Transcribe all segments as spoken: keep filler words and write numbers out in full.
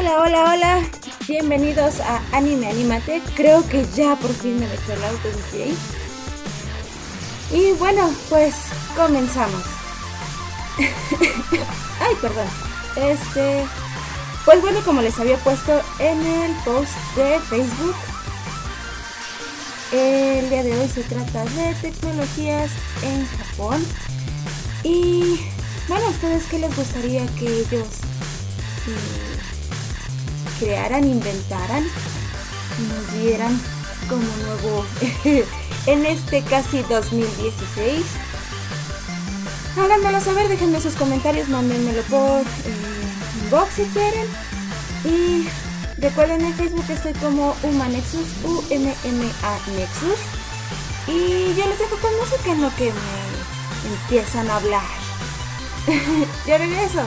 Hola, hola, hola. Bienvenidos a Anime Animate. Creo que ya por fin me dejó el auto D J. Y bueno, pues comenzamos. Ay, perdón. Este, pues bueno, como les había puesto en el post de Facebook, el día de hoy se trata de tecnologías en Japón. Y bueno, ¿a ustedes qué les gustaría que ellos eh, crearan, inventaran y nos dieran como nuevo en este casi dos mil dieciséis? Háganmelo saber, déjenme sus comentarios, mándenmelo por eh, inbox si quieren. Y recuerden, en Facebook estoy como Umanexus, U M M A Nexus. Y yo les dejo con música en lo que me empiezan a hablar. Ya regreso.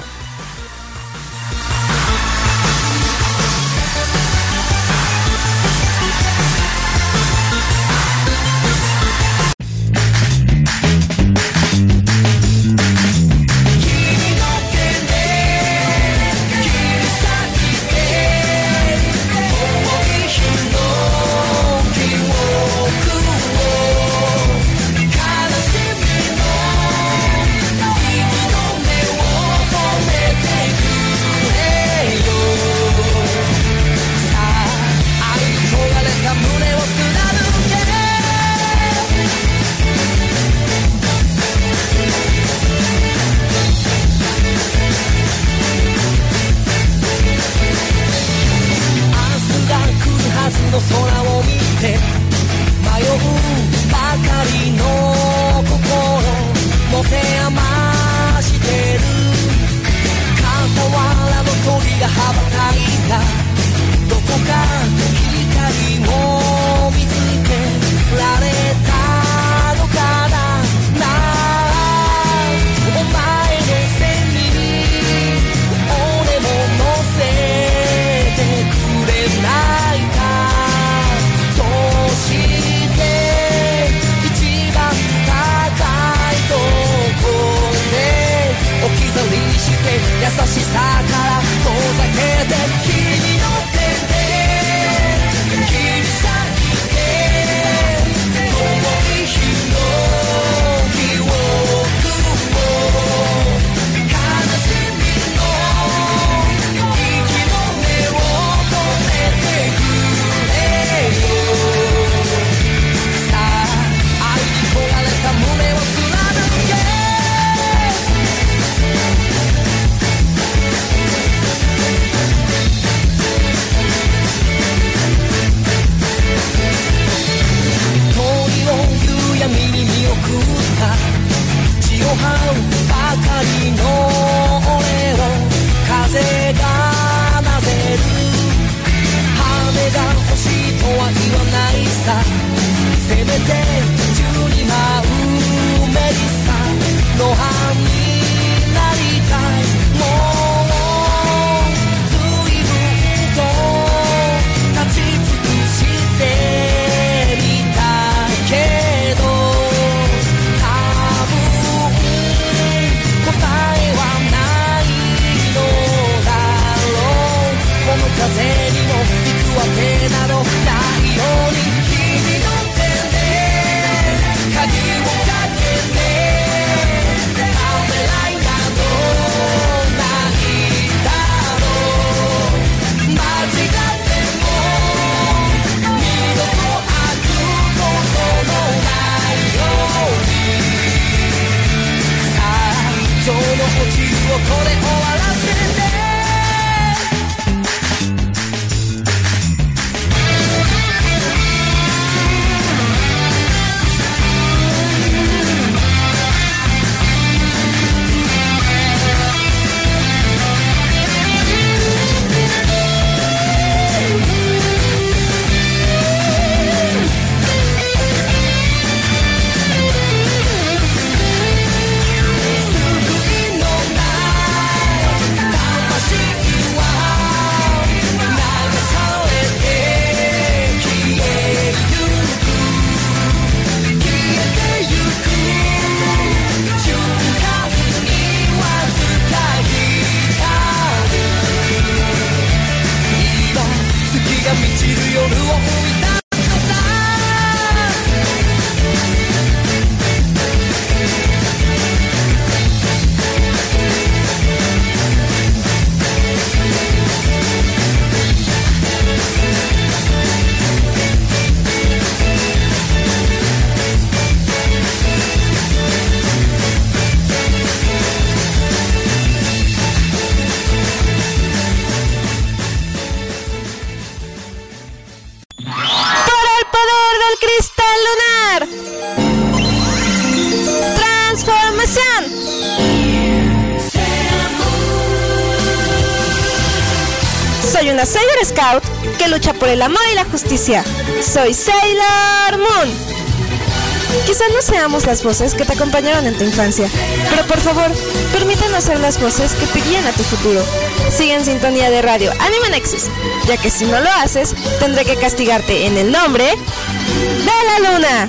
Soy una Sailor Scout que lucha por el amor y la justicia. Soy Sailor Moon. Quizás no seamos las voces que te acompañaron en tu infancia, pero por favor, permítanos ser las voces que te guían a tu futuro. Sigue en sintonía de radio Anime Nexus, ya que si no lo haces, tendré que castigarte en el nombre de la luna.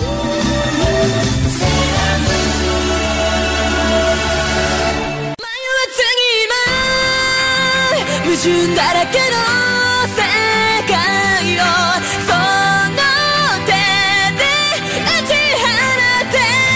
矛盾だらけの世界をその手で打ち放て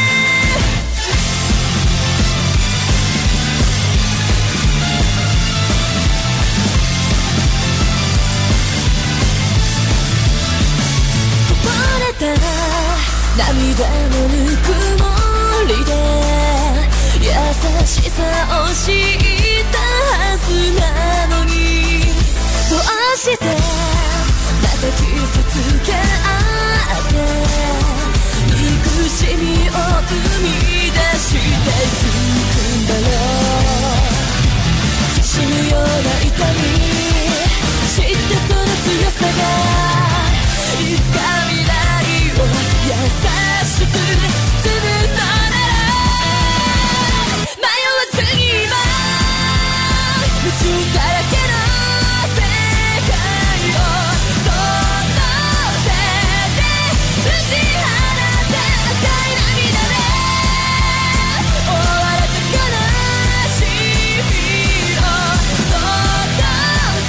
こぼれた涙のぬくもりで優しさを知ったはずなのにどうしてまた傷つけ合って憎しみを生み出していくんだろう死ぬような痛み知ってその強さがいつか未来を優しく包むのなら迷わずに今矛盾だらけの世界をその手で打ち放て赤い涙で終わらず悲しみをそっと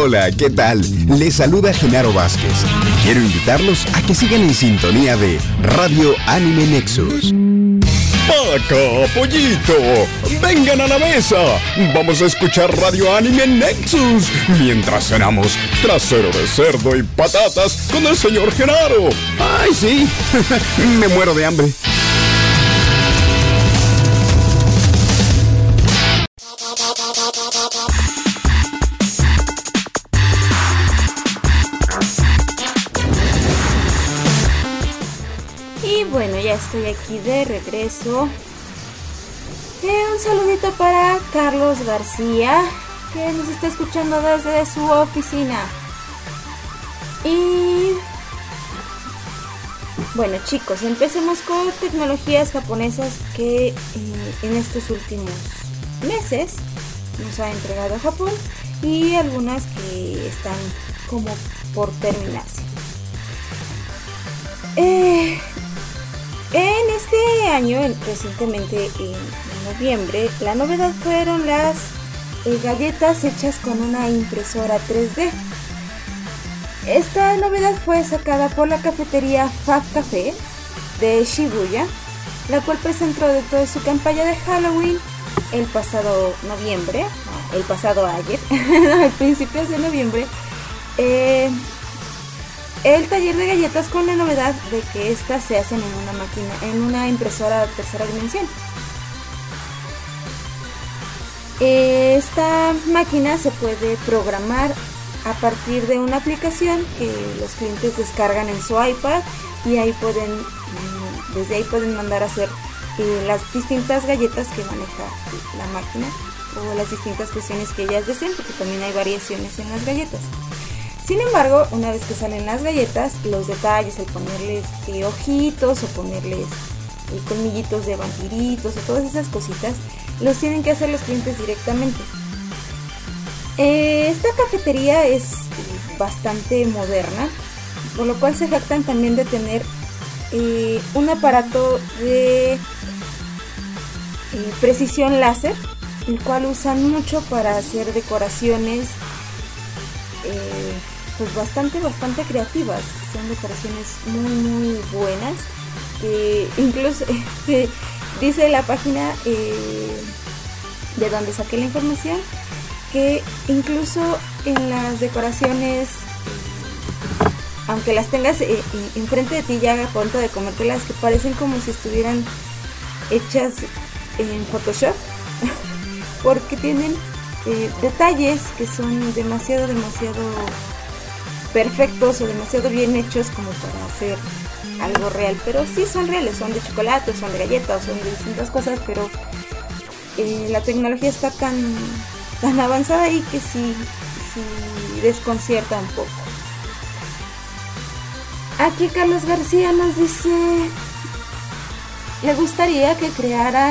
Hola, ¿qué tal? Les saluda Genaro Vázquez. Quiero invitarlos a que sigan en sintonía de Radio Anime Nexus. ¡Paca, pollito! ¡Vengan a la mesa! Vamos a escuchar Radio Anime Nexus mientras cenamos trasero de cerdo y patatas con el señor Genaro. ¡Ay, sí! Me muero de hambre. Y bueno, ya estoy aquí de regreso. Eh, un saludito para Carlos García, que nos está escuchando desde su oficina. Y bueno, chicos, empecemos con tecnologías japonesas que eh, en estos últimos meses nos ha entregado Japón y algunas que están como por terminarse. Eh, en este año, recientemente en noviembre, la novedad fueron las eh, galletas hechas con una impresora tres D. Esta novedad fue sacada por la cafetería Fab Café de Shibuya, la cual presentó dentro de su campaña de Halloween el pasado noviembre, el pasado ayer, a principios de noviembre, eh, el taller de galletas con la novedad de que estas se hacen en una máquina, en una impresora de tercera dimensión. Esta máquina se puede programar a partir de una aplicación que los clientes descargan en su iPad y ahí pueden, desde ahí pueden mandar a hacer eh, las distintas galletas que maneja la máquina o las distintas cuestiones que ellas deseen, porque también hay variaciones en las galletas. Sin embargo, una vez que salen las galletas, los detalles, el ponerles eh, ojitos o ponerles eh, colmillitos de vampiritos o todas esas cositas, los tienen que hacer los clientes directamente. Eh, esta cafetería es eh, bastante moderna, por lo cual se jactan también de tener eh, un aparato de eh, precisión láser, el cual usan mucho para hacer decoraciones eh, pues bastante bastante creativas. Son decoraciones muy muy buenas, que incluso eh, dice la página eh, de donde saqué la información que incluso en las decoraciones, aunque las tengas eh, enfrente de ti ya a punto de comértelas, que parecen como si estuvieran hechas en Photoshop porque tienen eh, detalles que son demasiado demasiado perfectos o demasiado bien hechos como para hacer algo real, pero sí son reales, son de chocolate, son de galletas, son de distintas cosas, pero eh, la tecnología está tan tan avanzada ahí que sí, sí desconcierta un poco. Aquí Carlos García nos dice, le gustaría que crearan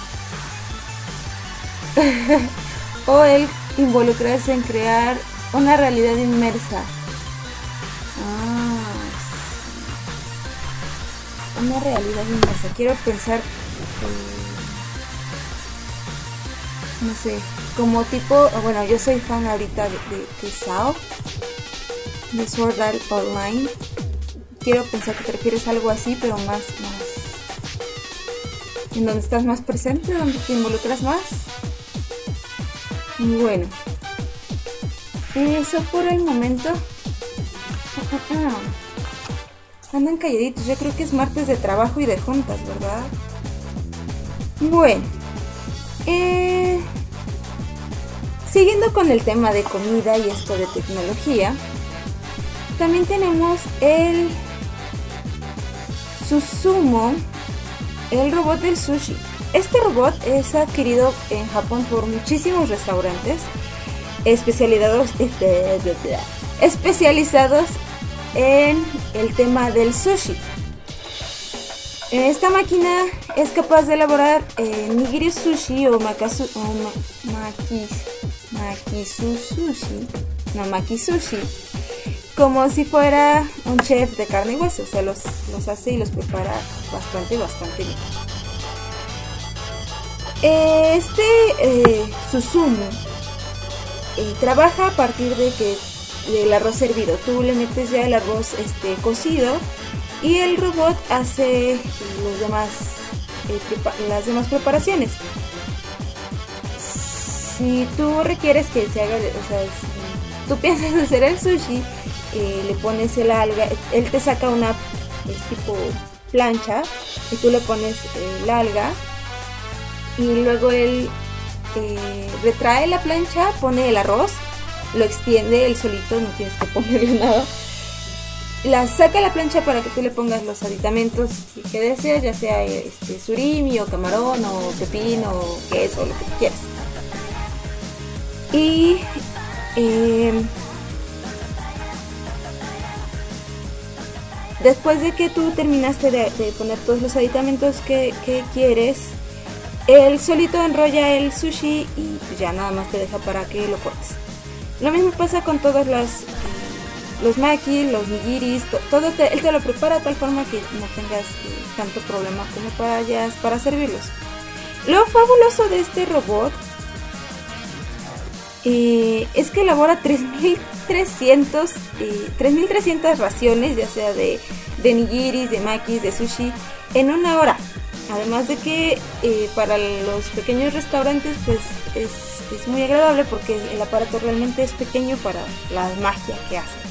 o él involucrarse en crear una realidad inmersa. Ah, una realidad inmersa. Quiero pensar, eh, no sé, como tipo, bueno, yo soy fan ahorita de, de, de S A O, de Sword Art Online. Quiero pensar que te refieres a algo así, pero más, más, en donde estás más presente, donde te involucras más. Bueno, eso por el momento. Andan calladitos, yo creo que es martes de trabajo y de juntas, ¿verdad? Bueno, eh, siguiendo con el tema de comida y esto de tecnología, también tenemos el Susumo, el robot del sushi. Este robot es adquirido en Japón por muchísimos restaurantes especializados, especializados en el tema del sushi. Esta máquina es capaz de elaborar eh, nigiri sushi o makasu, o ma, makis, makisu sushi, no maki sushi, como si fuera un chef de carne y hueso. O sea, los, los hace y los prepara bastante, bastante bien. Este eh, Susumu eh, trabaja a partir de que del arroz hervido. Tú le metes ya el arroz este, cocido y el robot hace los demás, eh, prepa- las demás preparaciones. Si tú requieres que se haga, o sea, si tú piensas hacer el sushi, eh, le pones el alga, él te saca una es tipo plancha y tú le pones el alga y luego él eh, retrae la plancha, pone el arroz, lo extiende él solito, no tienes que ponerle nada. La saca la plancha para que tú le pongas los aditamentos que deseas, ya sea este, surimi o camarón o pepino o queso, lo que tú quieras. Y eh, después de que tú terminaste de, de poner todos los aditamentos que, que quieres, él solito enrolla el sushi y pues ya nada más te deja para que lo cortes. Lo mismo pasa con todos los, eh, los maki, los nigiris, to, todo te, él te lo prepara de tal forma que no tengas eh, tanto problema como para, ya, para servirlos. Lo fabuloso de este robot Eh, es que elabora tres mil trescientas raciones, ya sea de, de nigiris, de makis, de sushi, en una hora. Además de que eh, para los pequeños restaurantes pues es, es muy agradable porque el aparato realmente es pequeño para la magia que hace.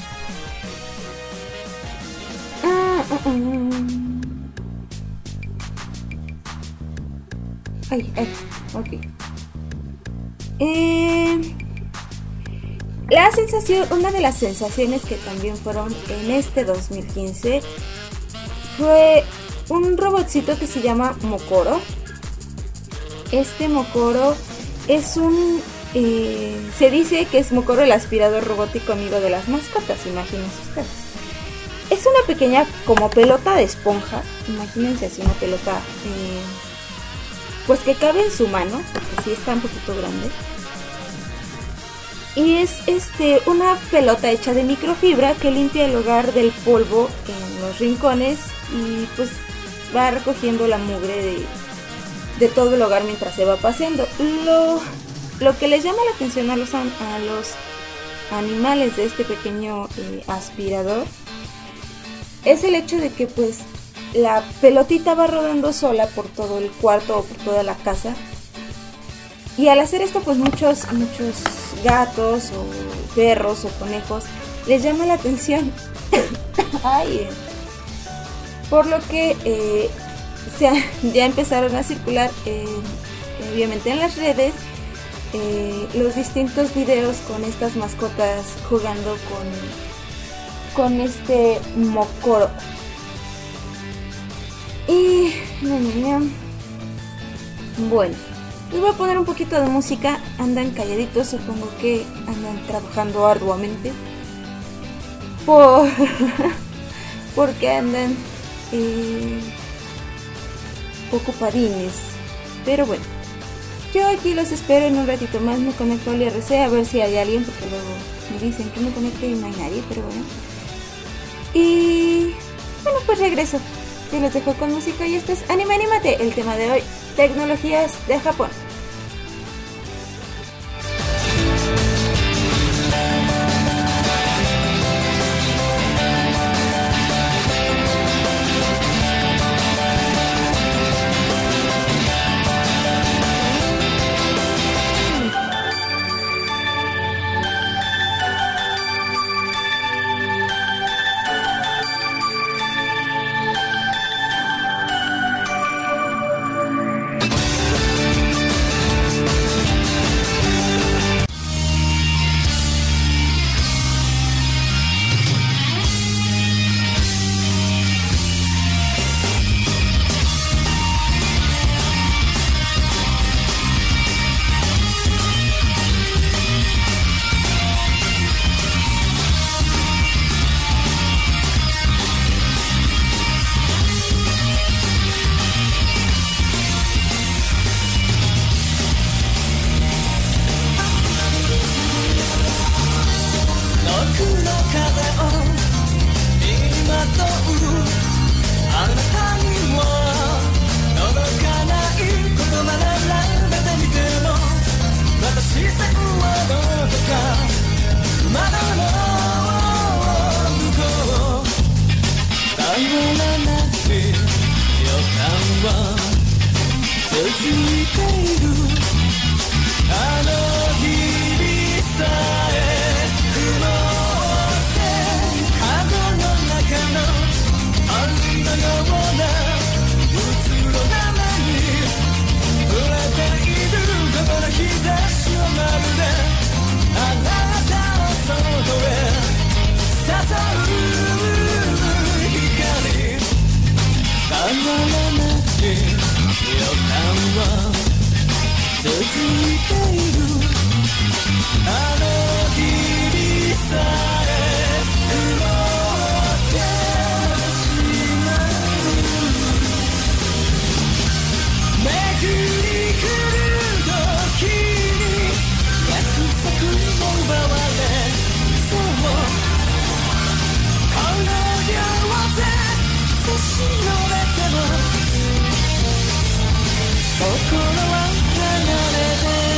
Ah, ah, ah. Ay, ay, ok. Eh, la sensación, una de las sensaciones que también fueron en este dos mil quince fue un robotcito que se llama Mokoro. Este Mokoro es un, eh, se dice que es Mokoro el aspirador robótico amigo de las mascotas, imagínense ustedes. Es una pequeña como pelota de esponja, imagínense así una pelota, eh, pues que cabe en su mano, porque sí está un poquito grande. Y es este una pelota hecha de microfibra que limpia el hogar del polvo en los rincones y pues va recogiendo la mugre de, de todo el hogar mientras se va paseando. Lo, lo que les llama la atención a los, a los animales de este pequeño eh, aspirador es el hecho de que pues la pelotita va rodando sola por todo el cuarto o por toda la casa. Y al hacer esto, pues muchos, muchos gatos o perros o conejos les llama la atención. Ay, por lo que eh, se, ya empezaron a circular, eh, obviamente en las redes, eh, los distintos videos con estas mascotas jugando con, con este Mokoro. Y bueno, les voy a poner un poquito de música. Andan calladitos, supongo que andan trabajando arduamente por porque andan eh, ocupadines. Pero bueno, yo aquí los espero en un ratito más. Me conecto al I R C a ver si hay alguien, porque luego me dicen que me conecte y no hay nadie, pero bueno. Y bueno, pues regreso. Yo les dejo con música y esto es Anime Animate, el tema de hoy, tecnologías de Japón. 続いているあの日々さえ曇ってカゴの中の春のようなうつろな目に触れているこの日差しをまるであなたを外へ誘う光変わらない予感は続いているあの日々さえ曇ってしまう巡り来る時に約束も奪われそうこの両手差し伸べても心は離れて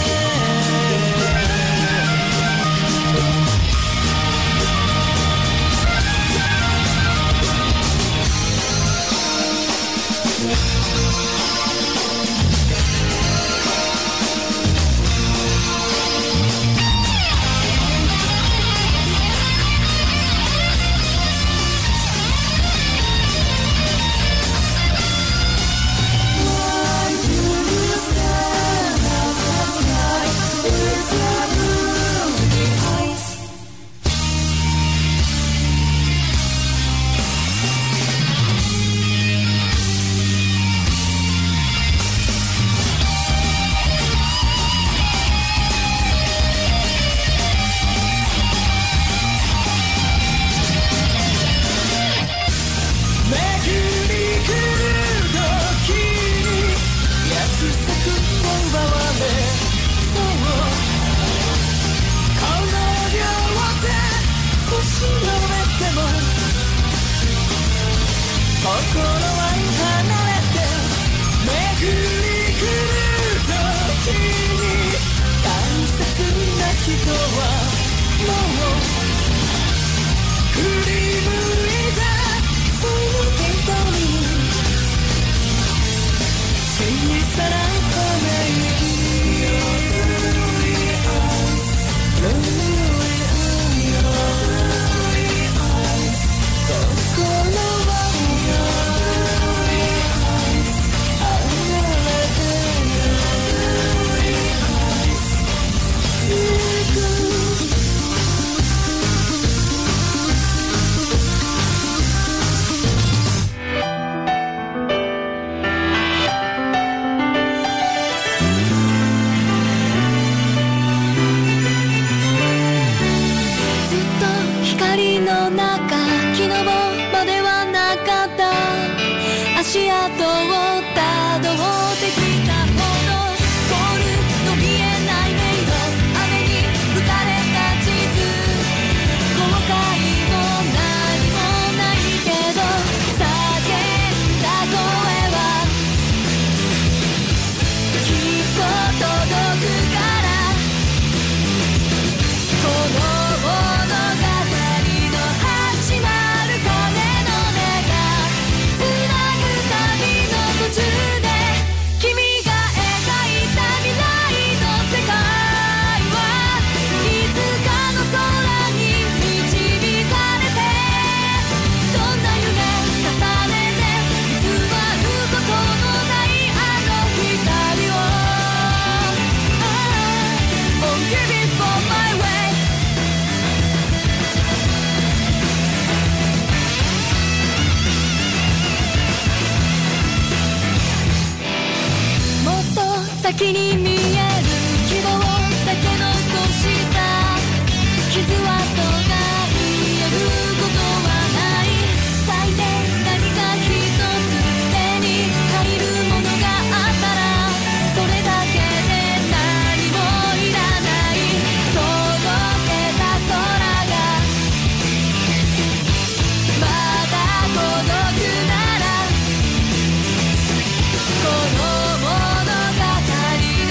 先に見える希望だけ残した傷跡が癒えることはない最低何か一つ手に入るものがあったらそれだけで何もいらない届けた空がまだ届くならこの物語の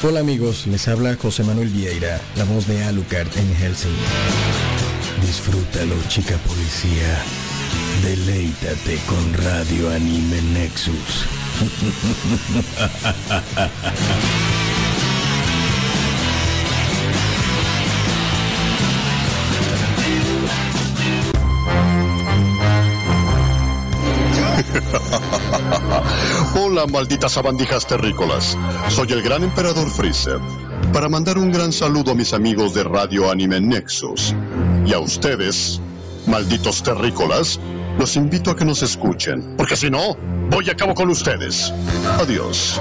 Hola amigos, les habla José Manuel Vieira, la voz de Alucard en Helsinki. Disfrútalo, chica policía. Deleítate con Radio Anime Nexus. Hola, malditas sabandijas terrícolas. Soy el gran emperador Freezer, para mandar un gran saludo a mis amigos de Radio Anime Nexus. Y a ustedes, malditos terrícolas, los invito a que nos escuchen, porque si no, voy a cabo con ustedes. Adiós.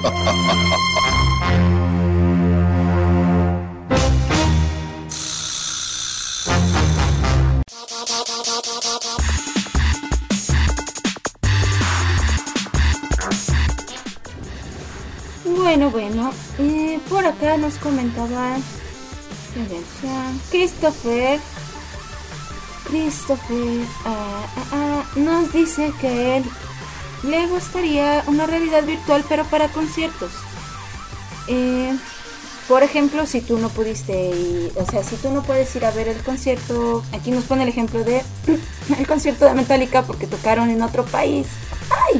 Bueno, bueno, eh, por acá nos comentaba Christopher. Christopher ah, ah, ah, nos dice que él le gustaría una realidad virtual, pero para conciertos. Eh, por ejemplo, si tú no pudiste ir, o sea, si tú no puedes ir a ver el concierto, aquí nos pone el ejemplo de el concierto de Metallica porque tocaron en otro país. ¡Ay!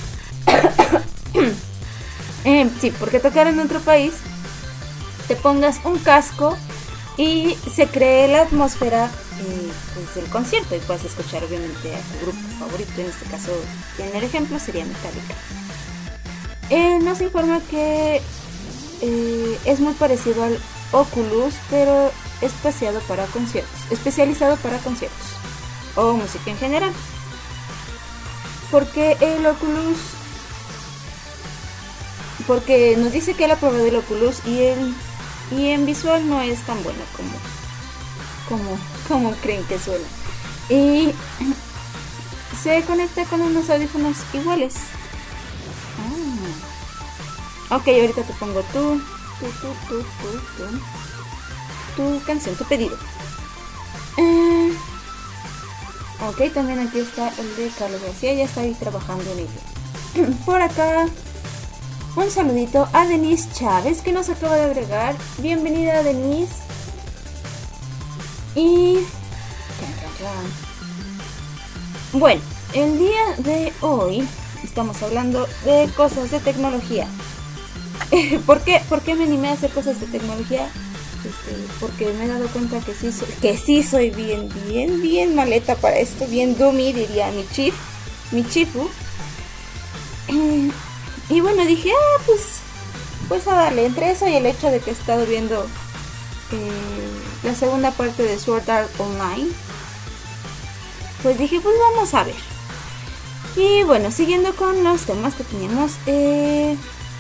Eh, sí, porque tocar en otro país, te pongas un casco y se cree la atmósfera eh, pues, del concierto y puedes escuchar obviamente a tu grupo favorito. En este caso, en el ejemplo sería Metallica. Eh, nos informa que eh, es muy parecido al Oculus, pero especializado para conciertos, especializado para conciertos o música en general. Porque el Oculus Porque nos dice que él ha probado el Oculus y, el, y en visual no es tan bueno como, como, como creen que suena. Y se conecta con unos audífonos iguales. Ah. Ok, ahorita te pongo tu, tu, tu, tu, tu, tu, tu canción, tu pedido. Eh, ok, también aquí está el de Carlos García, ya está ahí trabajando en ello. Por acá, un saludito a Denise Chávez que nos acaba de agregar. Bienvenida, Denise. Y bueno, el día de hoy estamos hablando de cosas de tecnología. ¿Por qué? ¿Por qué me animé a hacer cosas de tecnología? Este, porque me he dado cuenta que sí soy, que sí soy bien, bien, bien maleta para esto, bien dummy, diría mi chief, mi chifu. Eh, Y bueno, dije, ah, pues, pues a darle. Entre eso y el hecho de que he estado viendo eh, la segunda parte de Sword Art Online, pues dije, pues vamos a ver. Y bueno, siguiendo con los temas que teníamos, eh,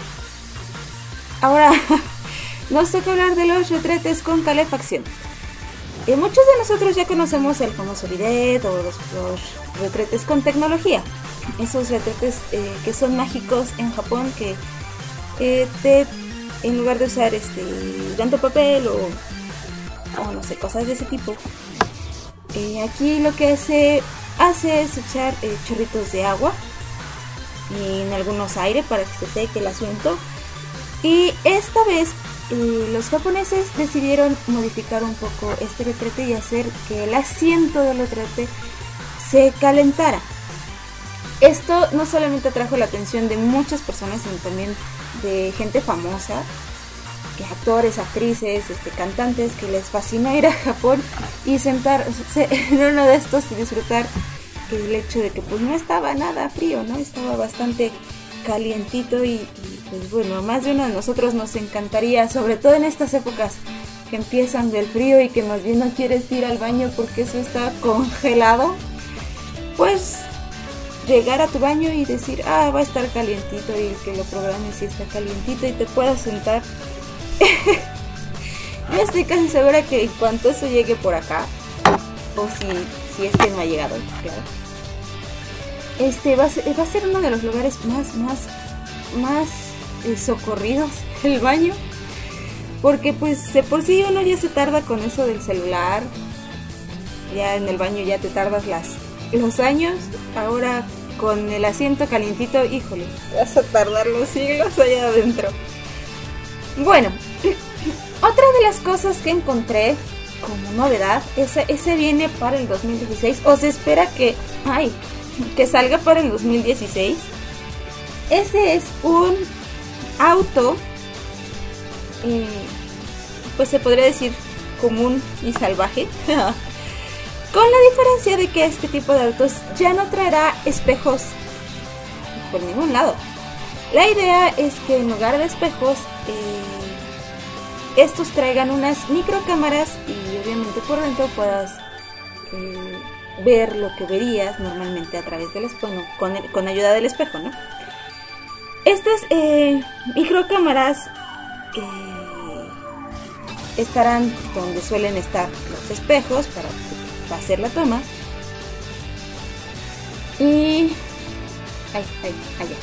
ahora nos toca hablar de los retretes con calefacción. Eh, muchos de nosotros ya conocemos el famoso bidet o los, los retretes con tecnología. Esos retretes eh, que son mágicos en Japón, que eh, te, en lugar de usar este llanto papel o, o no sé, cosas de ese tipo, eh, aquí lo que se hace es echar eh, chorritos de agua y en algunos aire para que se seque el asunto. Y esta vez eh, los japoneses decidieron modificar un poco este retrete y hacer que el asiento del retrete se calentara. Esto no solamente atrajo la atención de muchas personas, sino también de gente famosa, actores, actrices, este, cantantes, que les fascinó ir a Japón y sentarse en uno de estos y disfrutar el hecho de que pues no estaba nada frío, ¿no? Estaba bastante calientito y, y pues bueno, a más de uno de nosotros nos encantaría, sobre todo en estas épocas que empiezan del frío y que más bien no quieres ir al baño porque eso está congelado, pues llegar a tu baño y decir, ah, va a estar calientito, y que lo programes y está calientito y te puedas sentar. Yo estoy casi segura que en cuanto eso llegue por acá, o si, si es que no ha llegado, claro, este va a ser, va a ser uno de los lugares más, más, más eh, socorridos, el baño, porque pues de por sí uno ya se tarda con eso del celular, ya en el baño ya te tardas las los años, ahora con el asiento calientito, híjole, vas a tardar los siglos allá adentro. Bueno, otra de las cosas que encontré como novedad, ese, ese viene para el dos mil dieciséis, o se espera que, ay, que salga para el dos mil dieciséis. Ese es un auto, eh, pues se podría decir común y salvaje, con la diferencia de que este tipo de autos ya no traerá espejos por ningún lado. La idea es que en lugar de espejos, eh, estos traigan unas microcámaras y obviamente por dentro puedas eh, ver lo que verías normalmente a través del espejo, no, con, el, con ayuda del espejo, ¿no? Estas eh, microcámaras eh, estarán donde suelen estar los espejos para, para hacer la toma. Y... Ay, ay, allá.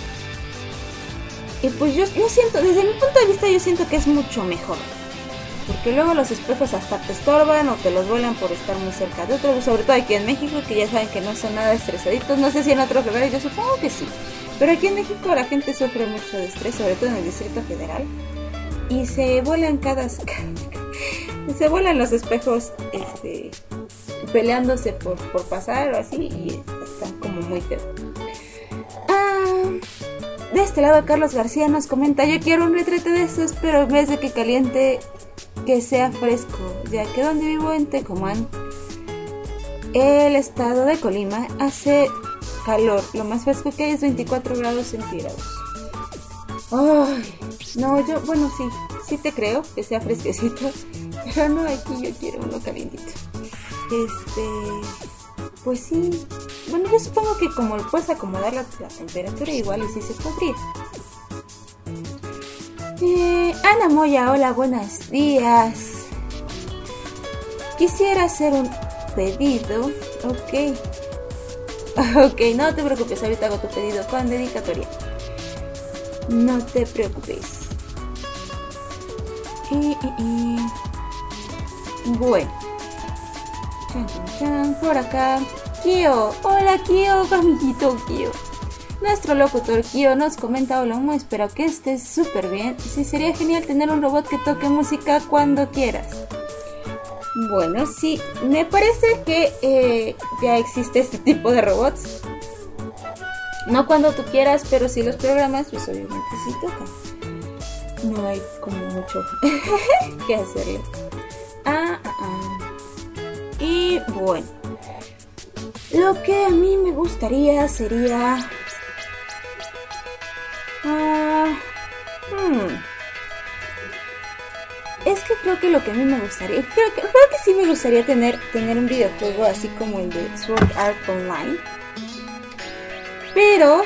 Y pues yo, yo siento, desde mi punto de vista yo siento que es mucho mejor. Porque luego los espejos hasta te estorban o te los vuelan por estar muy cerca de otros. Sobre todo aquí en México, que ya saben que no son nada estresaditos. No sé si en otros lugares, yo supongo que sí. Pero aquí en México la gente sufre mucho de estrés, sobre todo en el Distrito Federal. Y se vuelan cada... se vuelan los espejos este, peleándose por, por pasar o así. Y están como muy feos. Ah... De este lado Carlos García nos comenta: yo quiero un retrete de esos, pero en vez de que caliente, que sea fresco, ya que donde vivo en Tecomán, el estado de Colima, hace calor, lo más fresco que hay es veinticuatro grados centígrados. Ay, no, yo, bueno, sí, sí te creo que sea fresquecito, pero no, aquí yo quiero uno calientito. Este, pues sí. Bueno, yo supongo que como puedes acomodar la, la temperatura, igual y sí se podría. Eh, Ana Moya, hola, buenos días. Quisiera hacer un pedido. Ok. Ok, no te preocupes, ahorita hago tu pedido con dedicatoria. No te preocupes. Y, y, y. Bueno. Chan, chan, chan. Por acá. Kio, hola Kio, amiguito Kio. Nuestro locutor Kio nos comenta: hola, Humo, espero que estés súper bien. Sí, sería genial tener un robot que toque música cuando quieras. Bueno, sí, me parece que eh, ya existe este tipo de robots. No cuando tú quieras, pero sí los programas, pues obviamente sí tocan. No hay como mucho que hacerle. Ah, ah, ah. Y bueno. Lo que a mí me gustaría sería... Uh, hmm. Es que creo que lo que a mí me gustaría... Creo que, creo que sí me gustaría tener, tener un videojuego así como el de Sword Art Online. Pero...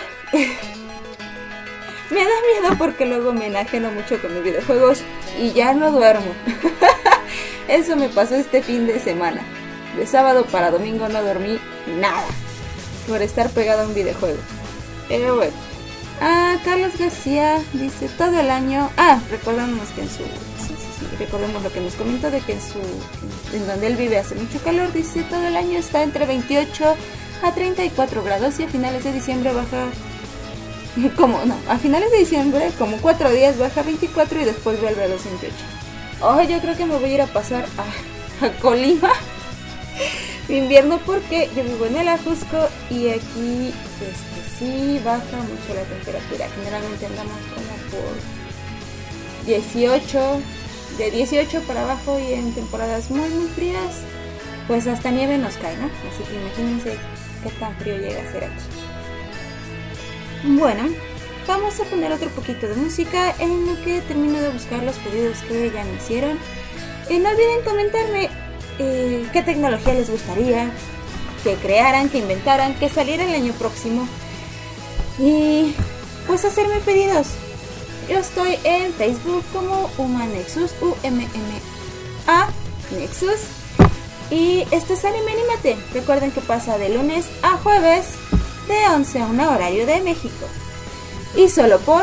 me da miedo porque luego me enajeno mucho con los videojuegos y ya no duermo. Eso me pasó este fin de semana. De sábado para domingo no dormí nada por estar pegado a un videojuego. Pero bueno. Ah, Carlos García dice todo el año. Ah, recordamos que en su... Sí, sí, sí. Recordemos lo que nos comentó de que en su... En donde él vive hace mucho calor. Dice todo el año está entre veintiocho a treinta y cuatro grados. Y a finales de diciembre baja... Como, no, a finales de diciembre, como cuatro días baja a veinticuatro y después vuelve a los veintiocho. Oh, yo creo que me voy a ir a pasar a, a Colima invierno porque yo vivo en el Ajusco y aquí este, sí baja mucho la temperatura. Generalmente andamos como por dieciocho, de dieciocho para abajo, y en temporadas muy muy frías pues hasta nieve nos cae, ¿no? Así que imagínense qué tan frío llega a ser aquí. Bueno, vamos a poner otro poquito de música en lo que termino de buscar los pedidos que ya me hicieron. Eh, no olviden comentarme Eh, qué tecnología les gustaría que crearan, que inventaran, que saliera el año próximo, y pues hacerme pedidos. Yo estoy en Facebook como Umanexus, U M M A Nexus, y esto es Anime Anímate. Recuerden que pasa de lunes a jueves de once a una horario de México, y solo por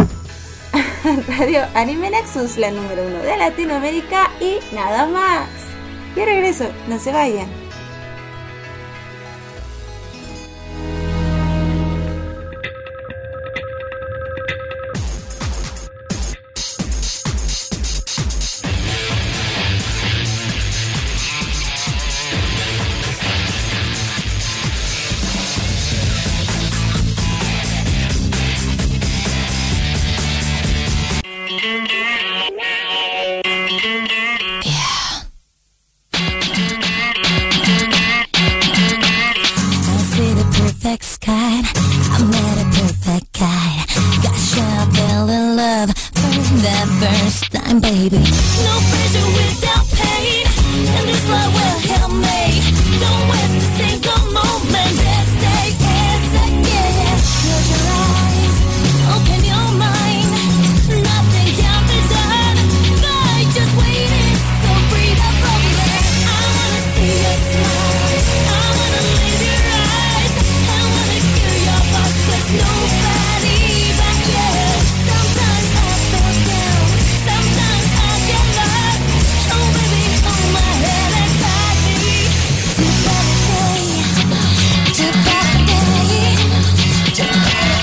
Radio Anime Nexus, la número uno de Latinoamérica, y nada más. Y regreso, no se vayan. baby. No pressure without pain, and this love will help me. Don't waste a single moment, just stay a second. Close your eyes, open your mind. Nothing can be done by just waiting. So free to progress. I wanna see your smile, I wanna live your eyes, I wanna hear your voice, 'cause nobody but you. Sometimes I feel down, sometimes I get lost. Oh baby, hold my head and guide me to a better day, to a better day, to a better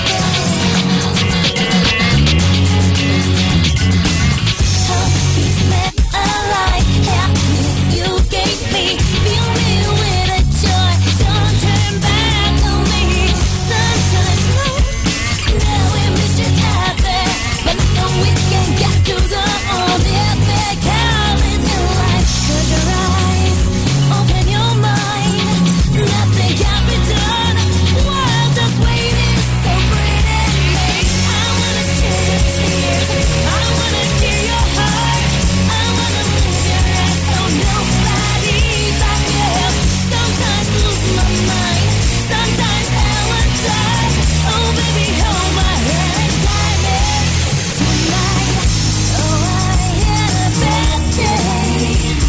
day. Oh, these men alive, happiness you gave me, fill me with a joy, don't turn back on me. Sometimes now we miss each other, but now we can get to the only other call in your life. Close your eyes, open your mind. Nothing can be done. World just waiting, so pretty me. I wanna share your tears, I wanna hear your heart, I wanna live your eyes, so nobody but you. Sometimes lose my mind, sometimes I will die. Oh baby, hold my hand and guide me tonight. Oh, I had a bad day.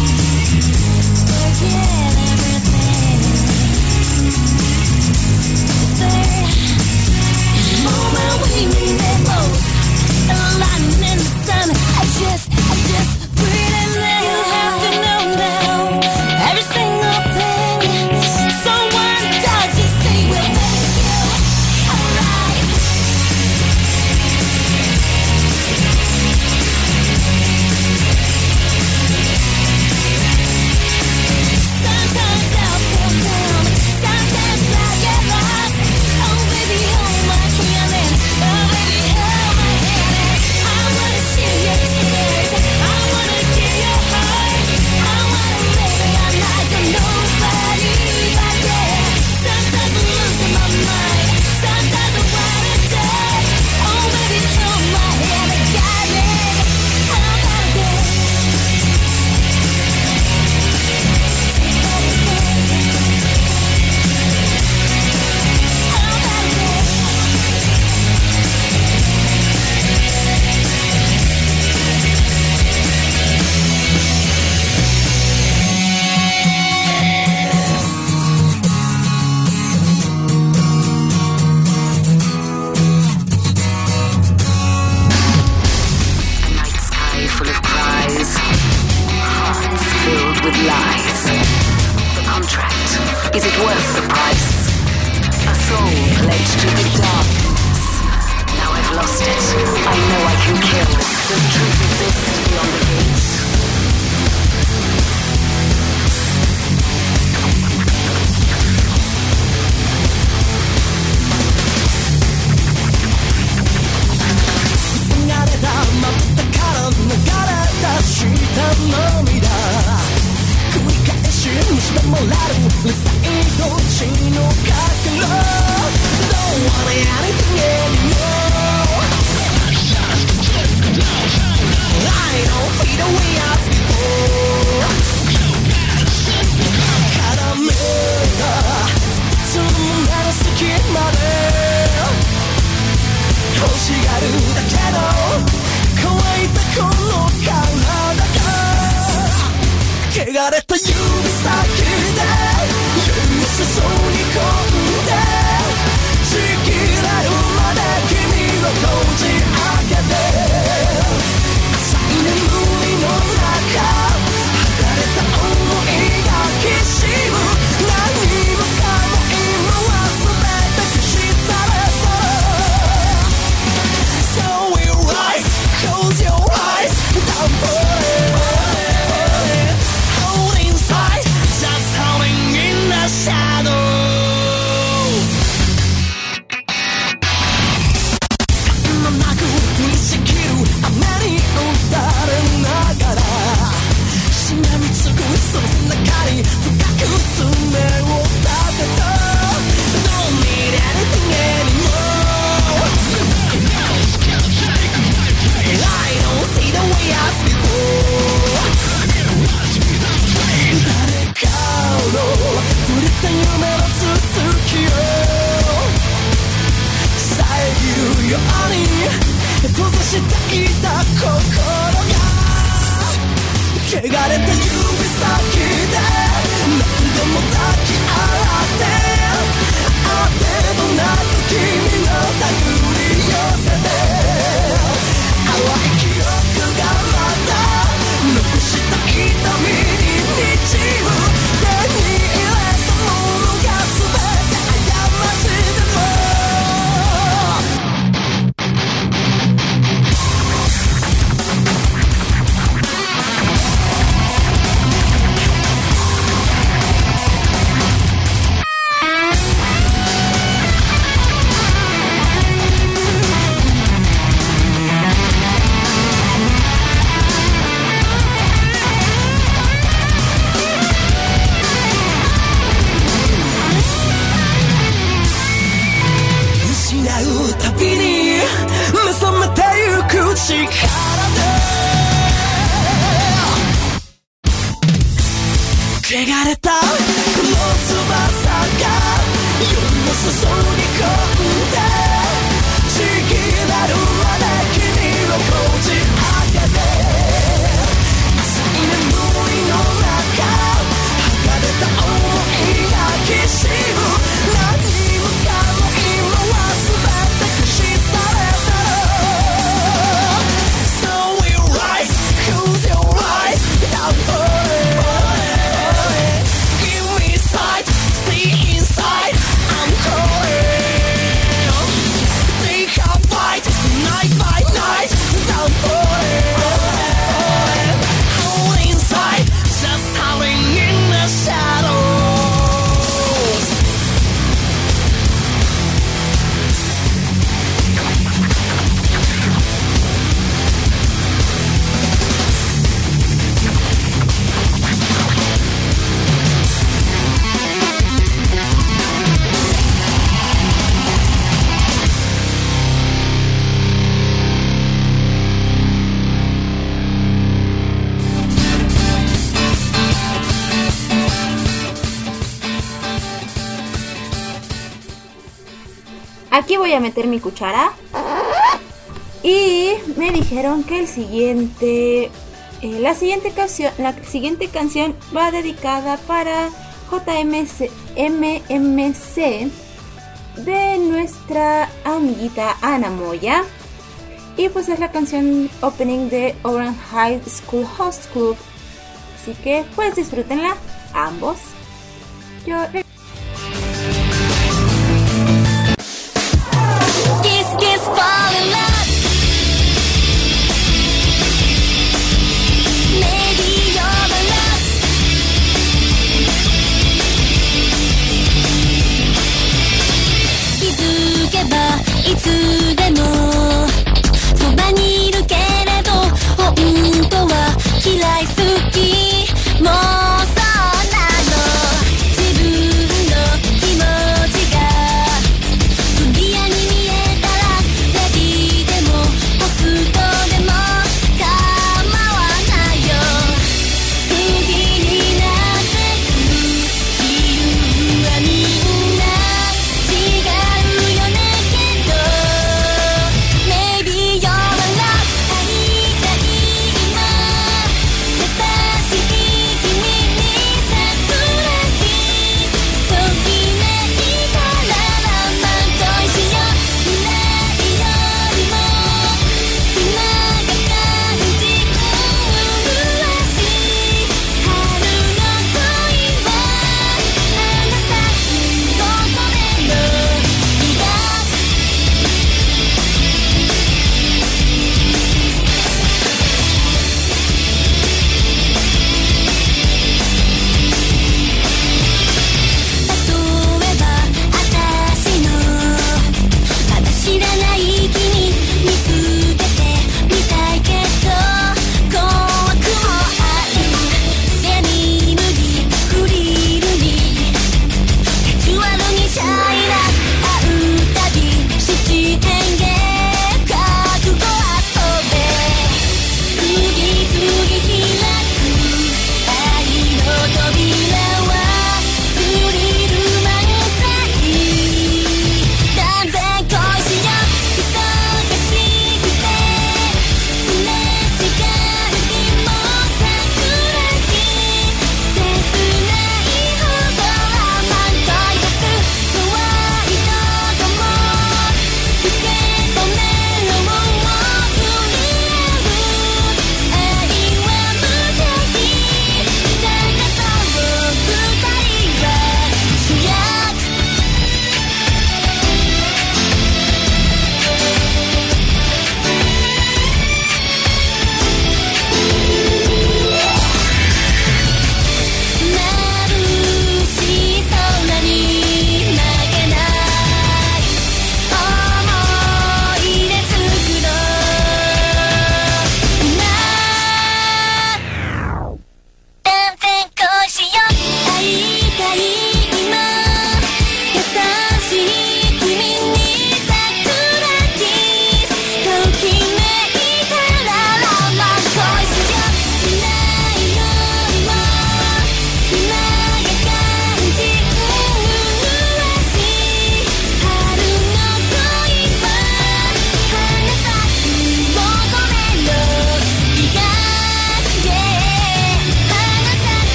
Forget everything. Is there a moment we need it most? A lightning in the sun. I just, I just breathe in there. You have to know now every single thing someone does, you say will make you alright. Sometimes I feel down, sometimes I get lost. Oh baby, hold my hand and oh baby, hold my hand. I wanna share your tears, I wanna hear your heart, I wanna live your life and nobody but you. Sometimes I'm losing my mind, sometimes I wanna die. Oh baby, hold my hand and guide me. How about this? Night sky full of cries, hearts filled with lies. The contract, is it worth the price? A soul pledged to the darkness. Now I've lost it, I know I can kill. Does truth exist beyond the gates? Before 汚れた指先で何度も抱き合ってあてもなく君の手繰り寄せて淡い記憶がまた残した痛みに満ちる手に入れたものが全て過ちだろ力で汚れたこの翼が夜の裾に込んでちぎれるまで君をこじ開けて浅い眠りの中剥がれた想いがきしむ何もかも今は全て消し去れたClose your eyes, down for it. Give me sight, see inside. I'm calling. They can fight night by night, down for it. Hold inside, just howling in the shadows. Aquí voy a meter mi cuchara. Y me dijeron que el siguiente, eh, la siguiente canción, la siguiente canción va dedicada para J M C, M M C de nuestra amiguita Ana Moya. Y pues es la canción opening de Orange High School Host Club. Así que pues disfrútenla ambos. Yo Kiss, kiss, fall in love. Maybe you're the love. Kizukeばいつでもそばにいるけれど本当は嫌い好きもうそうなの自分の気持ちがクリアに見えたらレディーでもポストでも構わないよ好きになってくる理由はみんな違うよねけど Maybe you're the love 会いたい今優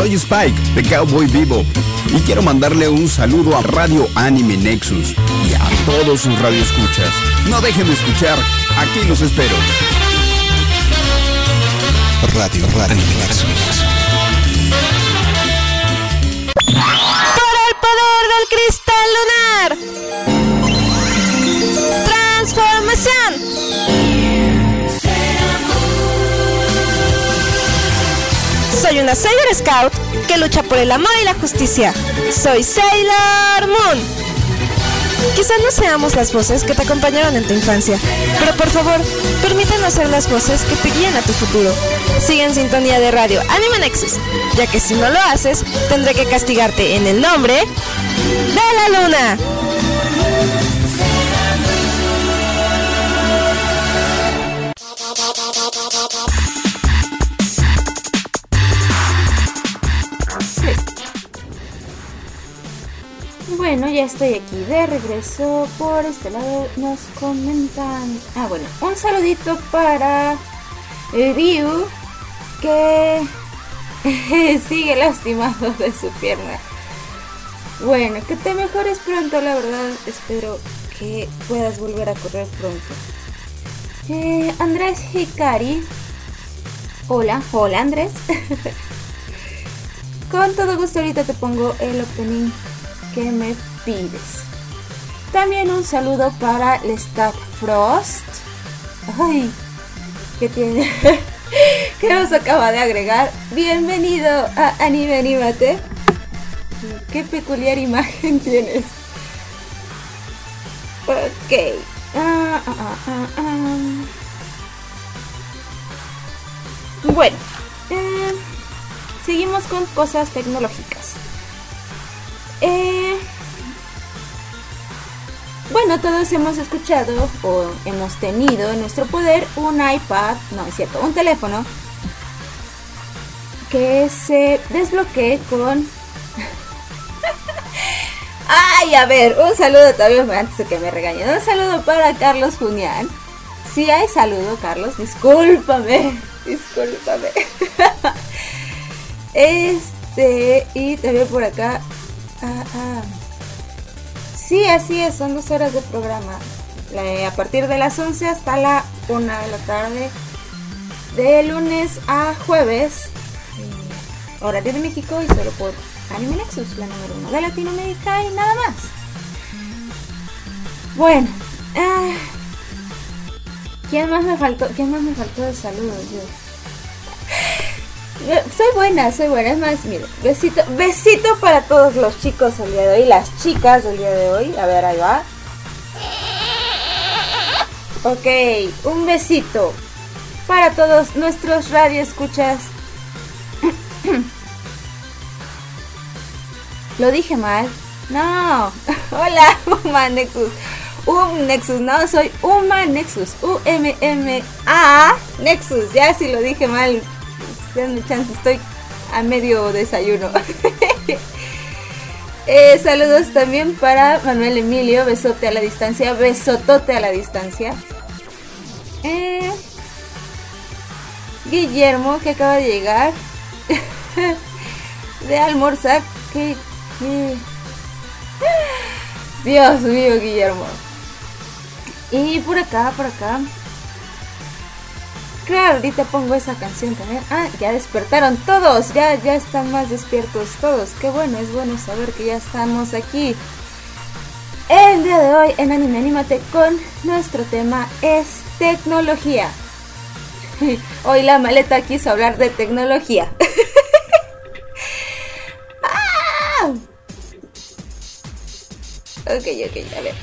soy Spike de Cowboy Bebop y quiero mandarle un saludo a Radio Anime Nexus y a todos sus radioescuchas. No dejen de escuchar, aquí los espero. Radio Anime Nexus. ¡Por el poder del cristal lunar! ¡Transformación! Soy una Sailor Scout que lucha por el amor y la justicia. Soy Sailor Moon. Quizás no seamos las voces que te acompañaron en tu infancia, pero por favor, permítanos ser las voces que te guían a tu futuro. Sigue en sintonía de Radio Anime Nexus, ya que si no lo haces, tendré que castigarte en el nombre de la luna. Bueno, ya estoy aquí de regreso. Por este lado nos comentan... Ah, bueno, un saludito para Ryu, que sigue lastimado de su pierna. Bueno, que te mejores pronto, la verdad. Espero que puedas volver a correr pronto. Eh, Andrés Hikari. Hola, hola Andrés. Con todo gusto ahorita te pongo el opening que me pides. También un saludo para Lestat Frost. Ay, que tiene que nos acaba de agregar. Bienvenido a Anime Anímate. Qué peculiar imagen tienes. Ok. Ah, ah, ah, ah, ah. Bueno, eh, seguimos con cosas tecnológicas. Eh, bueno, todos hemos escuchado o hemos tenido en nuestro poder un iPad, no es cierto, un teléfono que se desbloquee con... Ay, a ver, un saludo también antes de que me regañen. Un saludo para Carlos Junián. Si hay saludo, Carlos, discúlpame, discúlpame. Este, y también por acá... Ah, ah. Sí, así es, son dos horas de programa. La, a partir de las once hasta la una de la tarde. De lunes a jueves. Eh, horario de México y solo por Anime Nexus, la número uno de Latinoamérica y nada más. Bueno. Ah, ¿Quién más me faltó? ¿Quién más me faltó de saludos? Yo. Soy buena, soy buena. Es más, mire, besito, besito para todos los chicos el día de hoy, las chicas del día de hoy. A ver, ahí va. Ok, un besito para todos nuestros radioescuchas. Lo dije mal. No. Hola, Uma Nexus. Um Nexus, no, soy Uma Nexus. U M M A Nexus. Ya si lo dije mal, denme chance, estoy a medio desayuno. eh, saludos también para Manuel Emilio, besote a la distancia, besotote a la distancia. Eh, Guillermo, que acaba de llegar de almorzar. Que, que... Dios mío, Guillermo. Y por acá, por acá. Claro, ahorita pongo esa canción también. Ah, ya despertaron todos, ya, ya están más despiertos todos. Qué bueno, es bueno saber que ya estamos aquí el día de hoy en Anime Anímate con nuestro tema es tecnología. Hoy la maleta quiso hablar de tecnología. ¡Ah! Ok, ok, a ver.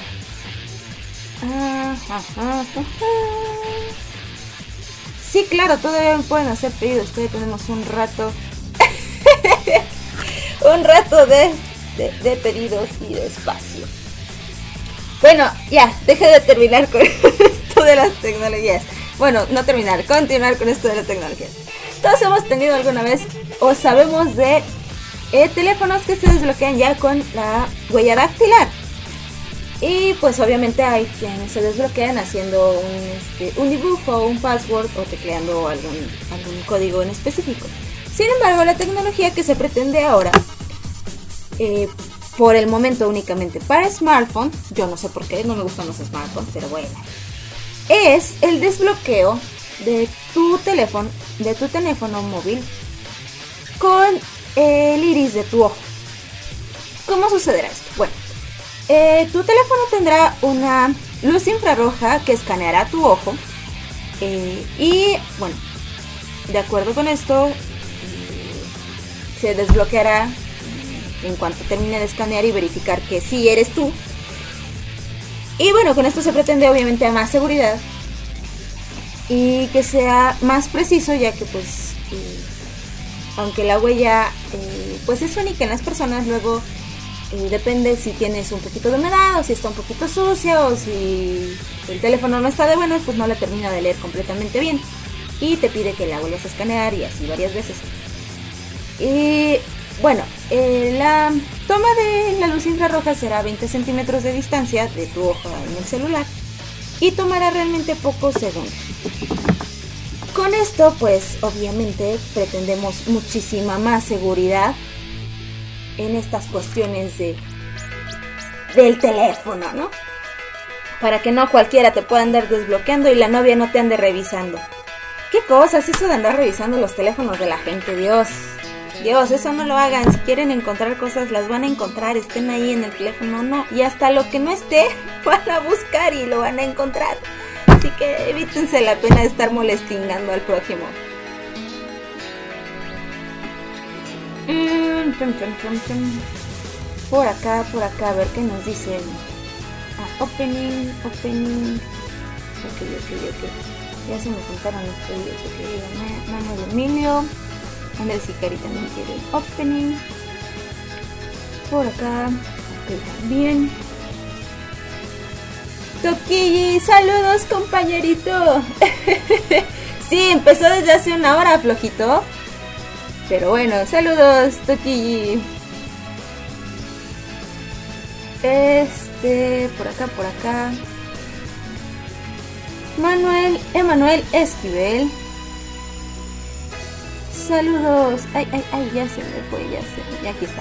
Ah, ah, ah, ah. Sí, claro, todavía me pueden hacer pedidos. Todavía tenemos un rato. un rato de, de, de pedidos y de espacio. Bueno, ya, deje de terminar con esto de las tecnologías. Bueno, no terminar, continuar con esto de las tecnologías. Todos hemos tenido alguna vez o sabemos de eh, teléfonos que se desbloquean ya con la huella dactilar. Y pues obviamente hay quienes se desbloquean haciendo un, este, un dibujo, un password o tecleando algún, algún código en específico. Sin embargo, la tecnología que se pretende ahora, eh, por el momento únicamente para smartphone, yo no sé por qué, no me gustan los smartphones, pero bueno, es el desbloqueo de tu teléfono, de tu teléfono móvil con el iris de tu ojo. ¿Cómo sucederá esto? Bueno, eh, tu teléfono tendrá una luz infrarroja que escaneará tu ojo eh, y bueno, de acuerdo con esto, se desbloqueará en cuanto termine de escanear y verificar que sí eres tú. Y bueno, con esto se pretende obviamente más seguridad y que sea más preciso, ya que pues eh, aunque la huella eh, pues es única en las personas, luego eh, depende si tienes un poquito de humedad o si está un poquito sucia o si el teléfono no está de buenas, pues no la termina de leer completamente bien y te pide que la vuelvas a escanear y así varias veces. Y bueno, eh, la toma de la luz infrarroja será veinte centímetros de distancia de tu ojo en el celular y tomará realmente pocos segundos. Con esto pues obviamente pretendemos muchísima más seguridad en estas cuestiones de del teléfono, ¿no? Para que no cualquiera te pueda andar desbloqueando y la novia no te ande revisando. ¿Qué cosas eso de andar revisando los teléfonos de la gente? Dios, Dios, eso no lo hagan. Si quieren encontrar cosas, las van a encontrar, estén ahí en el teléfono, no. Y hasta lo que no esté, van a buscar y lo van a encontrar. Así que evítense la pena de estar molestingando al prójimo. Por acá, por acá, a ver qué nos dicen. Ah, opening, opening. Ok, ok, ok. Ya se me contaron los pedidos. Ok, Manuel Emilio. Andrés Icari también quiere el opening. Por acá. Ok, también. Toquilli, saludos compañerito. Sí, empezó desde hace una hora, flojito. Pero bueno, saludos, Toquilli. Este, por acá, por acá. Manuel, Emanuel Esquivel. Saludos. Ay, ay, ay, ya se me fue, ya se me... Aquí está.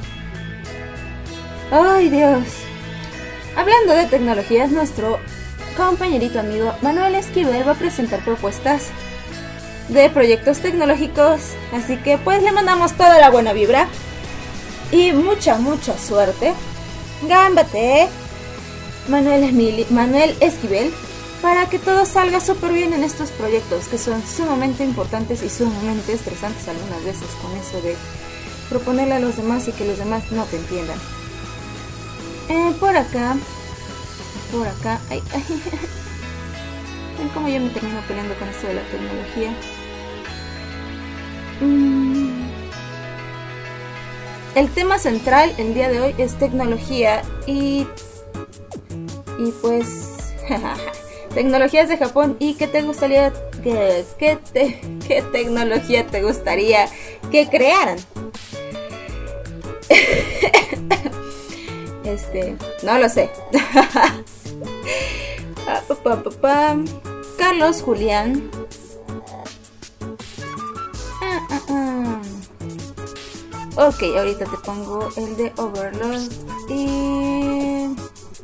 Ay, Dios. Hablando de tecnologías, nuestro compañerito amigo Manuel Esquivel va a presentar propuestas de proyectos tecnológicos. Así que pues le mandamos toda la buena vibra y mucha, mucha suerte. Gámbate, Manuel, Emili, Manuel Esquivel, para que todo salga súper bien en estos proyectos que son sumamente importantes y sumamente estresantes algunas veces con eso de proponerle a los demás y que los demás no te entiendan. Eh, por acá, por acá, ay, ay, ven cómo yo me termino peleando con esto de la tecnología. Mm. El tema central el día de hoy es tecnología y, y pues, tecnologías de Japón. ¿Y qué te gustaría, que, qué, te, qué tecnología te gustaría que crearan? Este, no lo sé. Carlos Julián. Ah, ah, ah. Ok, ahorita te pongo el de Overlord y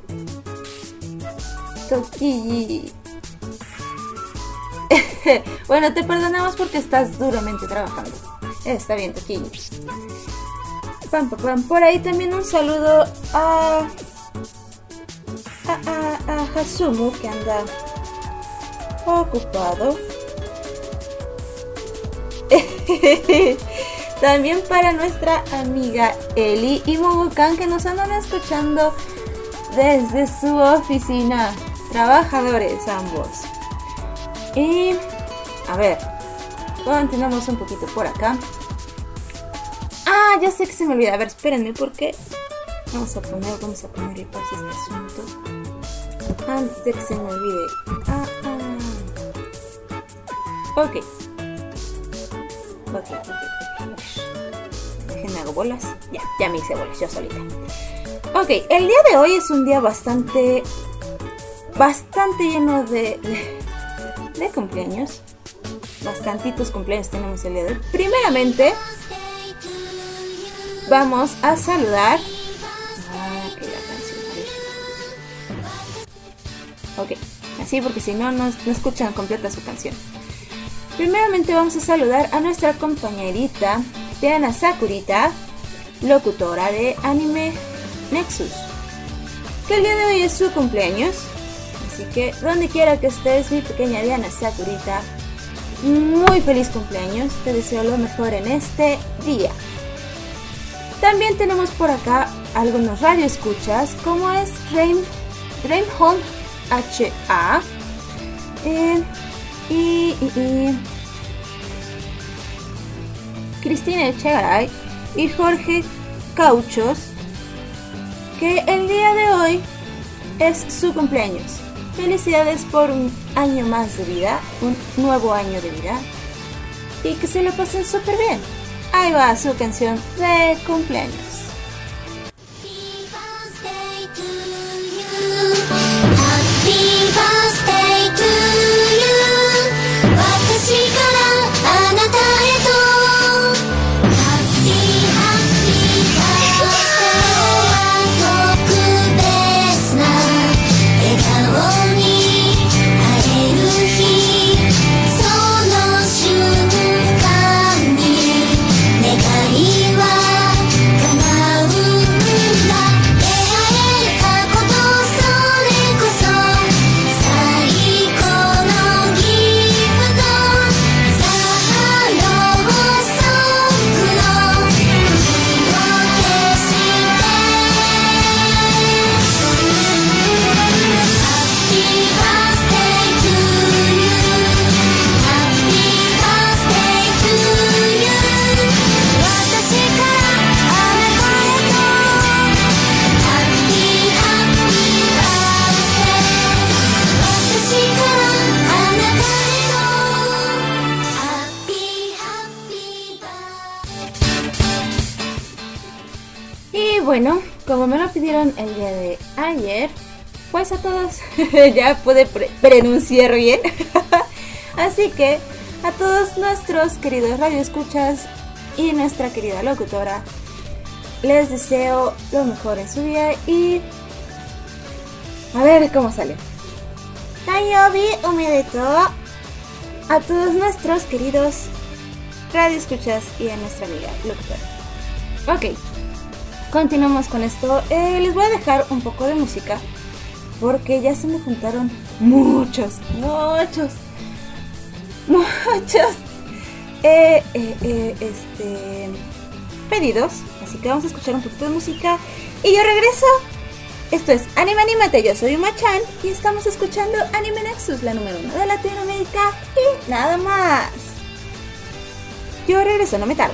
Toquilli. Bueno, te perdonamos porque estás duramente trabajando. Está bien, Toquilli. Pam, pam, pam. Por ahí también un saludo a, a, a, a Hasumu, que anda ocupado. También para nuestra amiga Eli y Mogukan, que nos andan escuchando desde su oficina. Trabajadores ambos. Y a ver, continuamos un poquito por acá. Ah, ya sé que se me olvida. A ver, espérenme porque vamos a poner, vamos a ponerle pausa a este asunto antes de que se me olvide. Ah, ah. Ok. Ok, ok. Déjenme hago bolas. Ya, ya me hice bolas yo solita. Ok, el día de hoy es un día bastante, bastante lleno de, de, de cumpleaños. bastantitos cumpleaños tenemos el día de hoy. Primeramente, vamos a saludar. Ah, que la canción. Ok, así porque si no, no, no escuchan completa su canción. Primeramente vamos a saludar a nuestra compañerita Diana Sakurita, locutora de Anime Nexus, que el día de hoy es su cumpleaños. Así que donde quiera que estés, mi pequeña Diana Sakurita, muy feliz cumpleaños, te deseo lo mejor en este día. También tenemos por acá algunos radioescuchas, como es Rain, Reinhold H A eh, y, y, y Cristina Echegaray y Jorge Cauchos, que el día de hoy es su cumpleaños. Felicidades por un año más de vida, un nuevo año de vida, y que se lo pasen súper bien. Ahí va su canción de cumpleaños. Bueno, como me lo pidieron el día de ayer, pues a todos ya pude pre pronunciar bien. Así que a todos nuestros queridos radioescuchas y nuestra querida locutora, les deseo lo mejor en su día y a ver cómo sale. Tayobi omedetou a todos nuestros queridos radioescuchas y a nuestra amiga locutora. Ok. Continuamos con esto. Eh, les voy a dejar un poco de música porque ya se me juntaron muchos, muchos, muchos eh, eh, eh, este, pedidos. Así que vamos a escuchar un poquito de música y yo regreso. Esto es Anime Animate, yo soy Uma-chan y estamos escuchando Anime Nexus, la número uno de Latinoamérica y nada más. Yo regreso, no me tardo.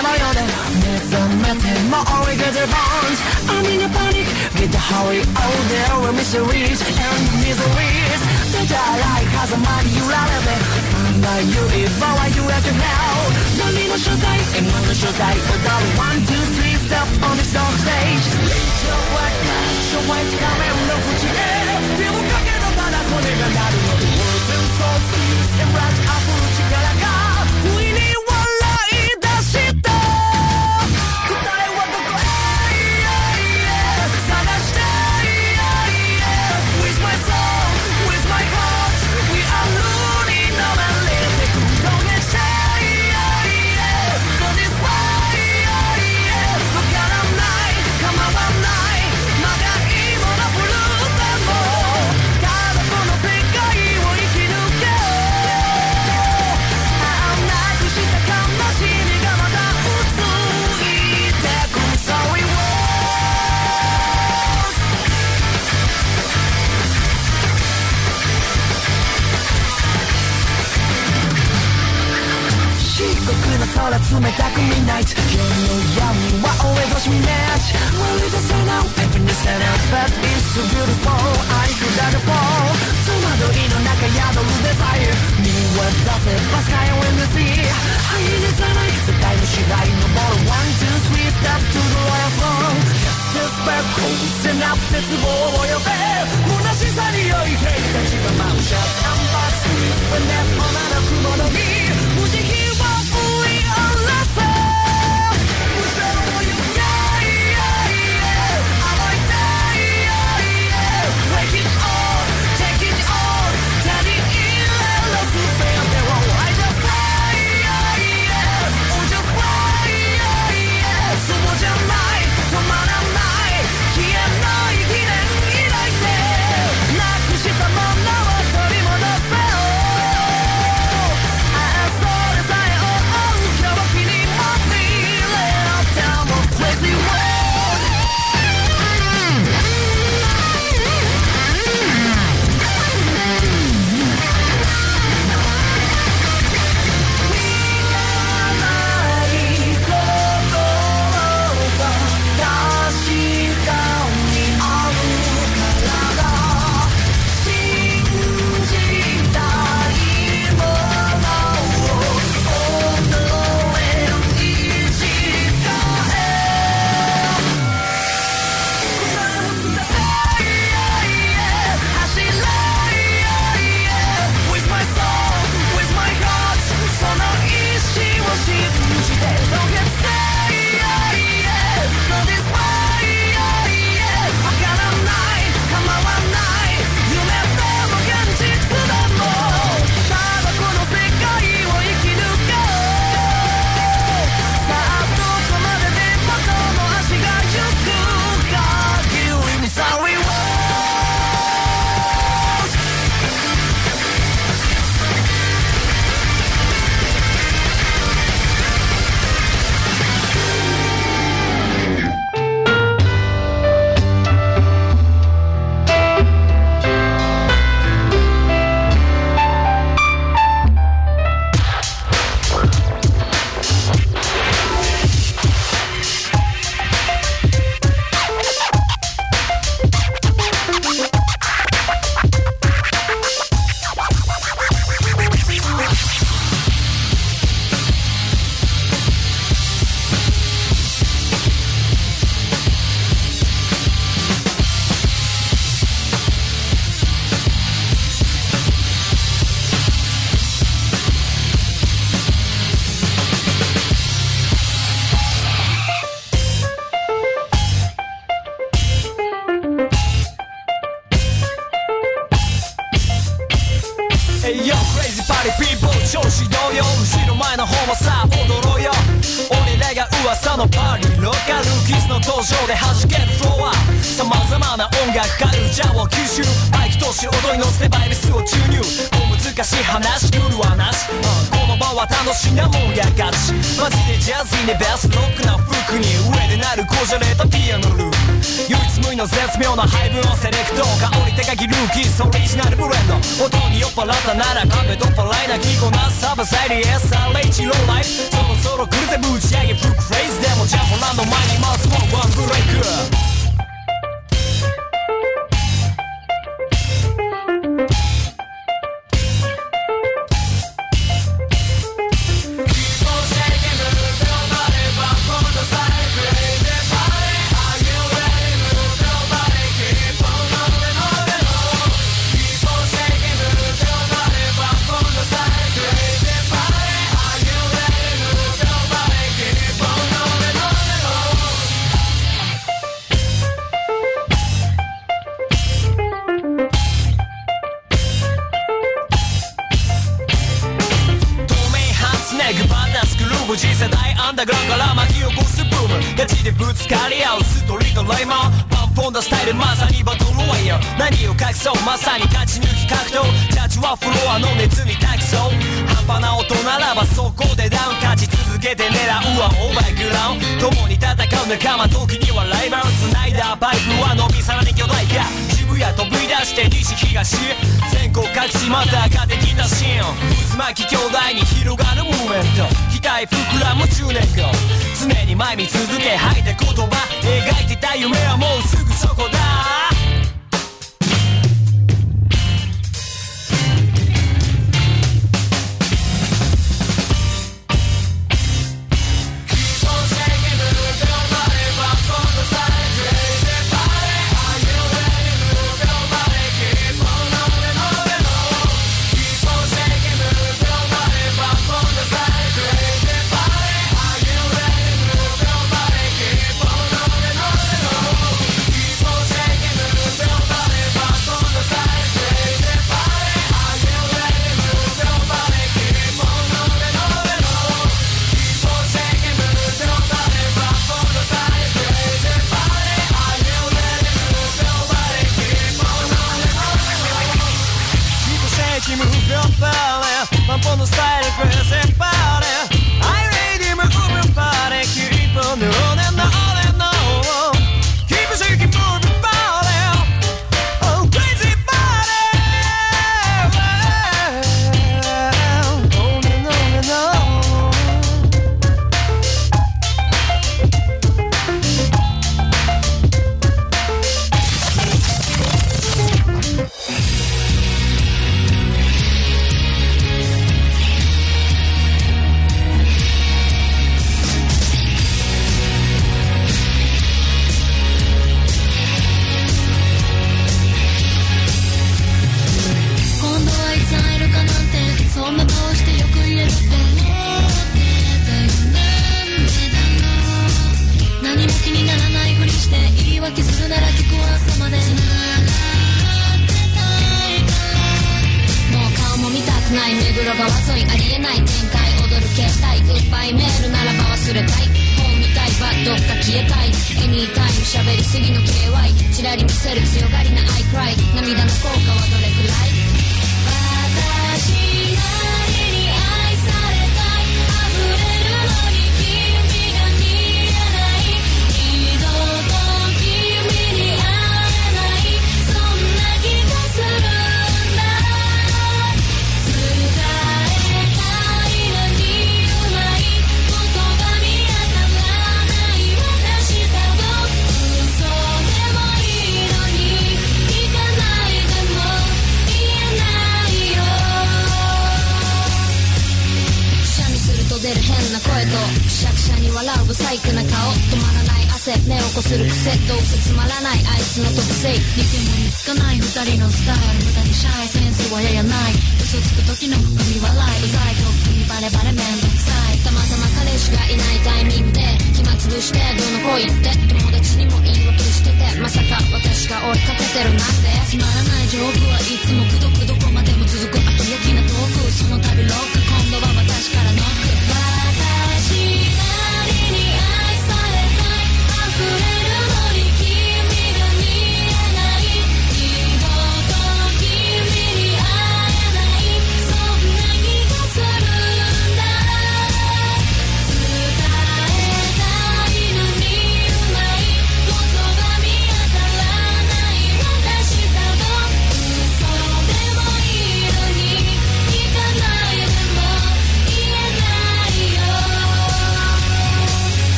のようで目覚めても we get the bones I'm in a panic get the hurry all there with mysteries and miseries 出たらい風間に揺られてそんな言えばは言えて now 何の正体 M の正体踊る one two three step on this dark stage Raise your white man 昭和一仮面の淵へ手をかけのただ骨が鳴るの The words and souls please and rise up 力が不意に笑い出した答えはどこへ探して With my soul, with my heart We are ruling now and let it go Don't get shy Cause it's why わからない構わないまだ今のブルーでもただこの世界を生き抜けあんなくした悲しみがまた映ってく Sorry words 漆黒の空冷たく見ない今日の闇は俺としみねち Worry the sun out, happiness and out But it's so beautiful, I feel that the fall 戸惑いの中宿るデザイン見渡せば Sky when the sea 愛にさない世界の支配登る One, two, three, step to the royal throne Just this back, close enough 絶望を呼べ虚しさに酔いていたちはマウシャツアンバースクリープネットなる雲のに無慈悲は振り下ろせ Whatever you die, avoid die Break it all, take it all 手に入れろ全てを I just fly, oh just fly そうじゃない止まらない消えない記念以来でなくしたものを取り戻せよあそれさえ追う狂気にまみれたも Crazy world With my soul, with my heart その意志を信じて Don't get scared So this way わからない構わない夢でも現実でもただこの世界を生き抜けさあどこまででもこの足が行く限りに Sorry words Hey yo crazy party people 調子どうよ後ろ前の方もさ踊ろうよ俺らが噂のパーリーロッカルキスの登場で弾けるフロア様々な音楽カルチャーを吸収バイクとし踊り乗せてバイブスを注入小難しい話ルールはなし、うん、この場は楽しなもんやガチマジでジャズィーねベースロックな服に上で鳴るこじゃれたピアノルー唯一無二の絶妙な配分をセレクト香り手書きルーキーズオリジナルブレンド音に酔っ払ったならカフェとパライな気こなサブサイリー エスアールエイチ ローライフそろそろ来るぜぶち上げブックフレーズでもジャンプランド前にまずはワンブレイク次世代アンダーグラウンドから巻き起こすブームガチでぶつかり合うストリートライマーパンポンダスタイルまさにバトルワイヤー何を隠そうまさに勝ち抜き格闘ジャッジはフロアの熱に託そう半端な音ならばそこでダウン勝ち続けて狙うはオーバーグラウンド共に戦う仲間時にはライバル繋いだパイプは伸びさらに巨大化渋谷飛び出して西東全国各地また上がってきたシーン渦巻き兄弟に広がるムーブメント期待膨らむじゅうねんご常に前見続け吐いた言葉描いてた夢はもうすぐそこだ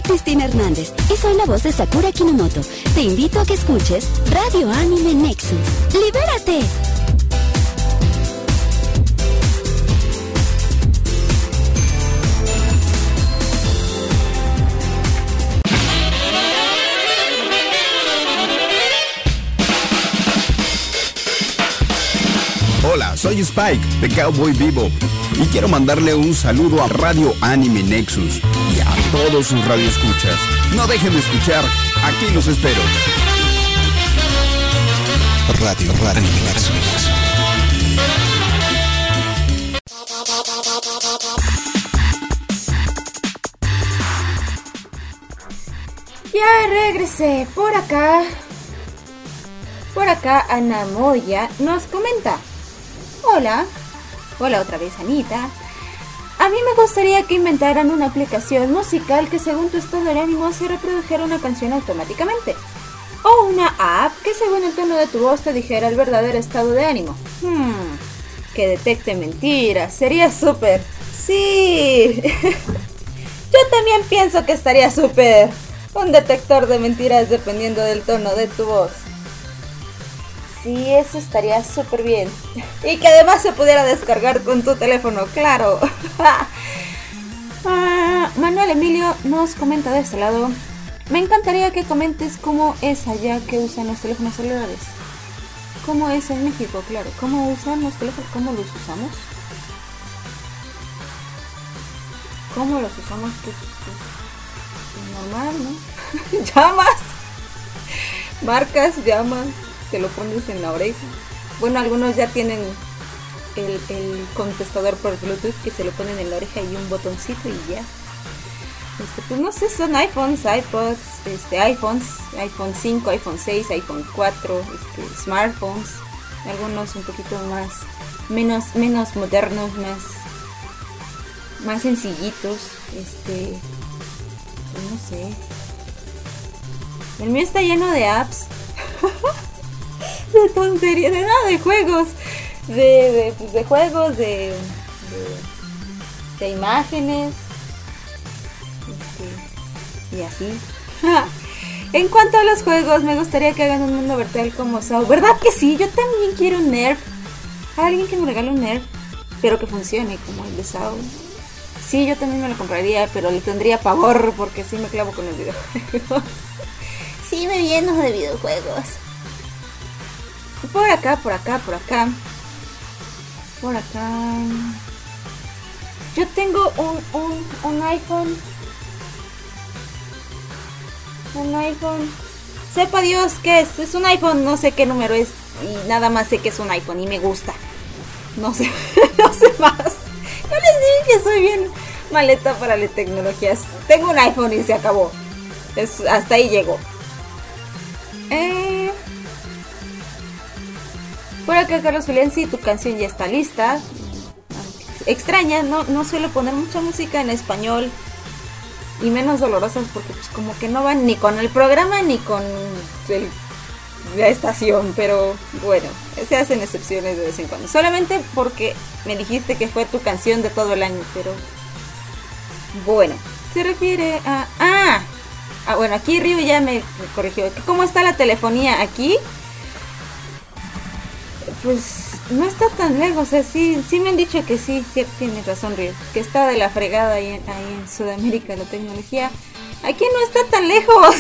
Cristina Hernández y soy la voz de Sakura Kinomoto. Te invito a que escuches Radio Anime Nexus. ¡Libérate! Hola, soy Spike de Cowboy Bebop y quiero mandarle un saludo a Radio Anime Nexus y a todos sus radioescuchas. No dejen de escuchar, aquí los espero. Radio Anime Nexus. Ya regresé por acá. Por acá Ana Moya nos comenta: Hola, hola otra vez Anita. A mí me gustaría que inventaran una aplicación musical que según tu estado de ánimo se reprodujera una canción automáticamente. O una app que según el tono de tu voz te dijera el verdadero estado de ánimo. Hmm, que detecte mentiras, sería súper. Sí, yo también pienso que estaría súper. Un detector de mentiras dependiendo del tono de tu voz. Sí, eso estaría súper bien. Y que además se pudiera descargar con tu teléfono, claro. ah, Manuel Emilio nos comenta de este lado: me encantaría que comentes cómo es allá que usan los teléfonos celulares. ¿Cómo es en México? Claro, ¿cómo usan los teléfonos? ¿Cómo los usamos? ¿Cómo los usamos? Pues, pues, normal, ¿no? Llamas. Marcas, llamas. Te lo pones en la oreja. Bueno, algunos ya tienen el, el contestador por Bluetooth que se lo ponen en la oreja y un botoncito y ya. Este, pues no sé, son iPhones, iPods, este, iPhones, iPhone cinco, iPhone seis, iPhone cuatro, este, smartphones, algunos un poquito más, menos, menos modernos, más, más sencillitos, este, pues no sé. El mío está lleno de apps. De tontería, de nada, de juegos, de, de, pues de juegos, de, de, de imágenes, este, y así. En cuanto a los juegos, me gustaría que hagan un mundo virtual como Saw. ¿Verdad que sí? Yo también quiero un Nerf. Alguien que me regale un Nerf, pero que funcione como el de Saw. Sí, yo también me lo compraría, pero le tendría pavor porque sí me clavo con los videojuegos. Sí, me lleno de videojuegos. Por acá, por acá, por acá. Por acá. Yo tengo un, un, un iPhone. Un iPhone. Sepa Dios qué es. Es un iPhone, no sé qué número es. Y nada más sé que es un iPhone y me gusta. No sé, no sé más. Yo les dije que soy bien maleta para las tecnologías. Tengo un iPhone y se acabó. Es, hasta ahí llegó. Eh... Por acá Carlos Filiensi, tu canción ya está lista. Extraña, no, no suelo poner mucha música en español y menos dolorosas porque pues como que no van ni con el programa ni con el, la estación, pero bueno, se hacen excepciones de vez en cuando. Solamente porque me dijiste que fue tu canción de todo el año, pero bueno, se refiere a... Ah, ah bueno, aquí Ryu ya me, me corrigió. ¿Cómo está la telefonía aquí? Pues no está tan lejos, o sea, sí, sí me han dicho que sí, sí tienes razón, Río, que está de la fregada ahí en, ahí en Sudamérica la tecnología. Aquí no está tan lejos.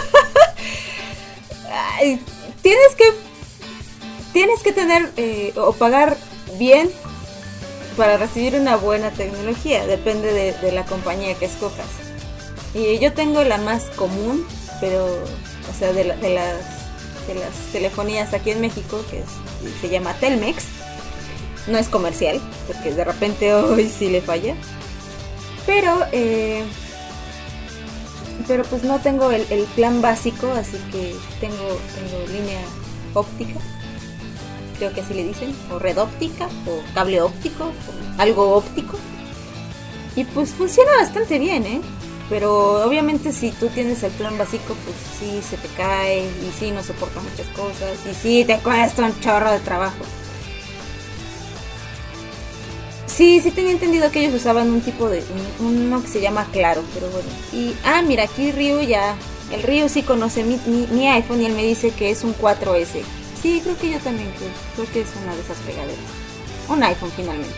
Ay, tienes que tienes que tener eh, o pagar bien para recibir una buena tecnología, depende de, de la compañía que escojas. Y yo tengo la más común, pero, o sea, de, la, de las de las telefonías aquí en México, que es, se llama Telmex. No es comercial, porque de repente hoy sí le falla. Pero, eh, pero pues no tengo el, el plan básico, así que tengo, tengo línea óptica, creo que así le dicen, o red óptica, o cable óptico, o algo óptico. Y pues funciona bastante bien, ¿eh? Pero obviamente si tú tienes el plan básico, pues sí se te cae y sí no soporta muchas cosas y sí te cuesta un chorro de trabajo. Sí, sí tenía entendido que ellos usaban un tipo de, un, uno que se llama Claro, pero bueno. Y, ah, mira, aquí Ryu ya, el Ryu sí conoce mi, mi, mi iPhone y él me dice que es un cuatro ese. Sí, creo que yo también creo, creo que es una de esas pegaderas. Un iPhone finalmente.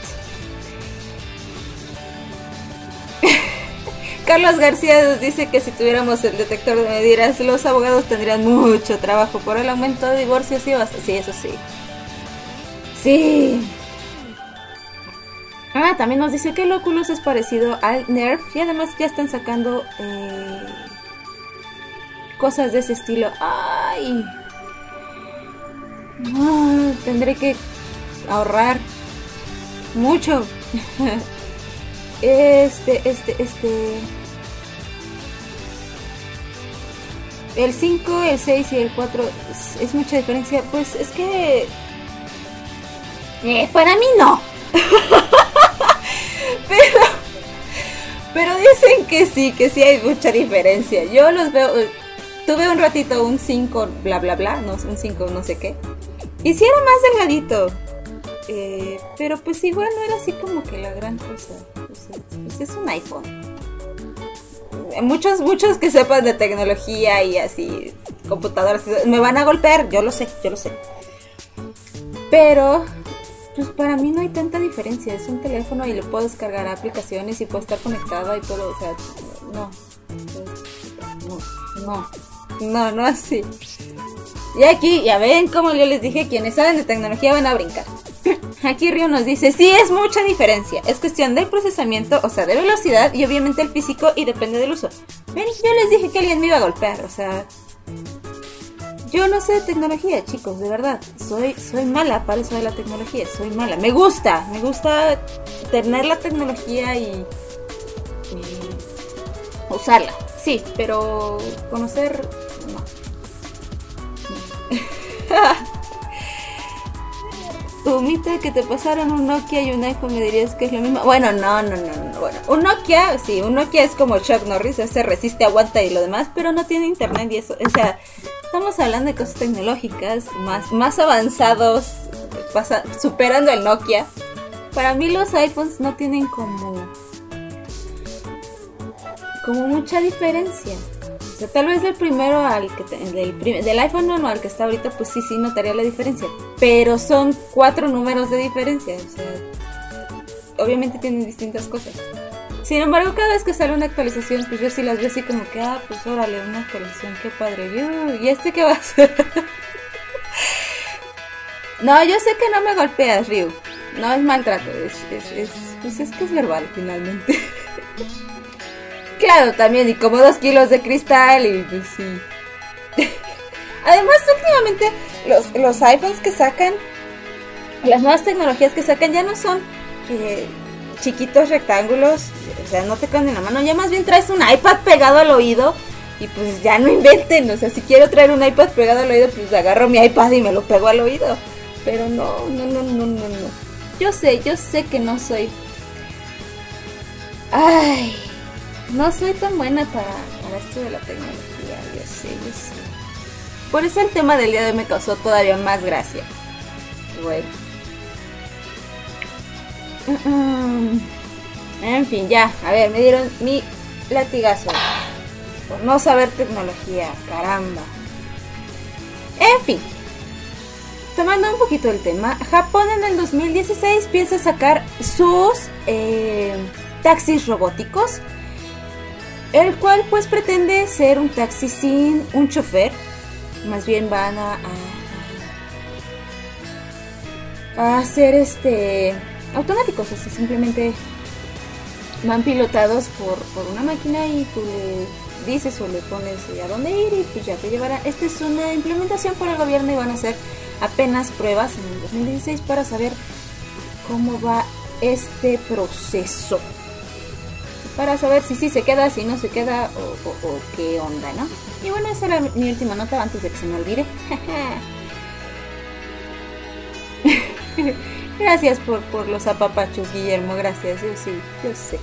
Carlos García nos dice que si tuviéramos el detector de mentiras, los abogados tendrían mucho trabajo por el aumento de divorcios y basta. Sí, eso sí. Sí. Ah, también nos dice que el Oculus es parecido al Nerf y además ya están sacando eh, cosas de ese estilo. Ay. No, tendré que ahorrar mucho. Este, este, este. El cinco, el seis y el cuatro es, es mucha diferencia. Pues es que eh, para mí no. pero Pero dicen que sí, que sí hay mucha diferencia. Yo los veo. Tuve un ratito un cinco bla bla bla, no, un cinco no sé qué. Y sí era más delgadito. Eh, pero pues igual no era así como que la gran cosa. O sea, pues es un iPhone. Muchos, muchos que sepan de tecnología y así, computadoras, me van a golpear, yo lo sé, yo lo sé. Pero, pues para mí no hay tanta diferencia. Es un teléfono y le puedo descargar aplicaciones y puedo estar conectado y puedo, o sea, no. No, no, no, no así. Y aquí, ya ven, como yo les dije, quienes saben de tecnología van a brincar. Aquí Río nos dice, sí es mucha diferencia, es cuestión del procesamiento, o sea, de velocidad y obviamente el físico y depende del uso. Ven, yo les dije que alguien me iba a golpear, o sea, yo no sé de tecnología, chicos, de verdad, soy soy mala para eso de la tecnología, soy mala, me gusta, me gusta tener la tecnología y, y usarla, sí, pero conocer, no. no. Tu mito que te pasaron un Nokia y un iPhone, me dirías que es lo mismo. Bueno, no, no, no, no. Bueno, un Nokia, sí, un Nokia es como Chuck Norris, ese resiste, aguanta y lo demás, pero no tiene internet y eso. O sea, estamos hablando de cosas tecnológicas más, más avanzados, pasa, superando el Nokia. Para mí los iPhones no tienen como, como mucha diferencia. O sea, tal vez del primero al que te, del, prim, del iPhone uno al que está ahorita, pues sí, sí notaría la diferencia. Pero son cuatro números de diferencia. O sea, obviamente tienen distintas cosas. Sin embargo, cada vez que sale una actualización, pues yo sí las veo así como que, ah, pues órale, una actualización, qué padre. ¿Y este qué va a hacer? No, yo sé que no me golpeas, Ryu. No es maltrato, es, es, es, pues es que es verbal, finalmente. Claro, también, y como dos kilos de cristal y pues sí. Además, últimamente, los, los iPhones que sacan, las nuevas tecnologías que sacan ya no son eh, chiquitos rectángulos, o sea, no te caen en la mano, ya más bien traes un iPad pegado al oído y pues ya no inventen, o sea, si quiero traer un iPad pegado al oído, pues agarro mi iPad y me lo pego al oído. Pero no, no, no, no, no, no. Yo sé, yo sé que no soy... Ay... No soy tan buena para, para esto de la tecnología, yo sé, yo sé. Por eso el tema del día de hoy me causó todavía más gracia. Bueno. Mm-mm. En fin, ya. A ver, me dieron mi latigazo por no saber tecnología, caramba. En fin. Tomando un poquito el tema, Japón en el dos mil dieciséis piensa sacar sus eh, taxis robóticos, el cual pues pretende ser un taxi sin un chofer. Más bien van a, a, a ser este automáticos, así simplemente van pilotados por, por una máquina y tú le dices o le pones a dónde ir y pues ya te llevarán. Esta es una implementación por el gobierno y van a hacer apenas pruebas en el dos mil dieciséis para saber cómo va este proceso, para saber si sí se queda, si no se queda o, o, o qué onda, ¿no? Y bueno, esa era mi última nota antes de que se me olvide. Gracias por, por los apapachos, Guillermo, gracias, yo sí, yo sé.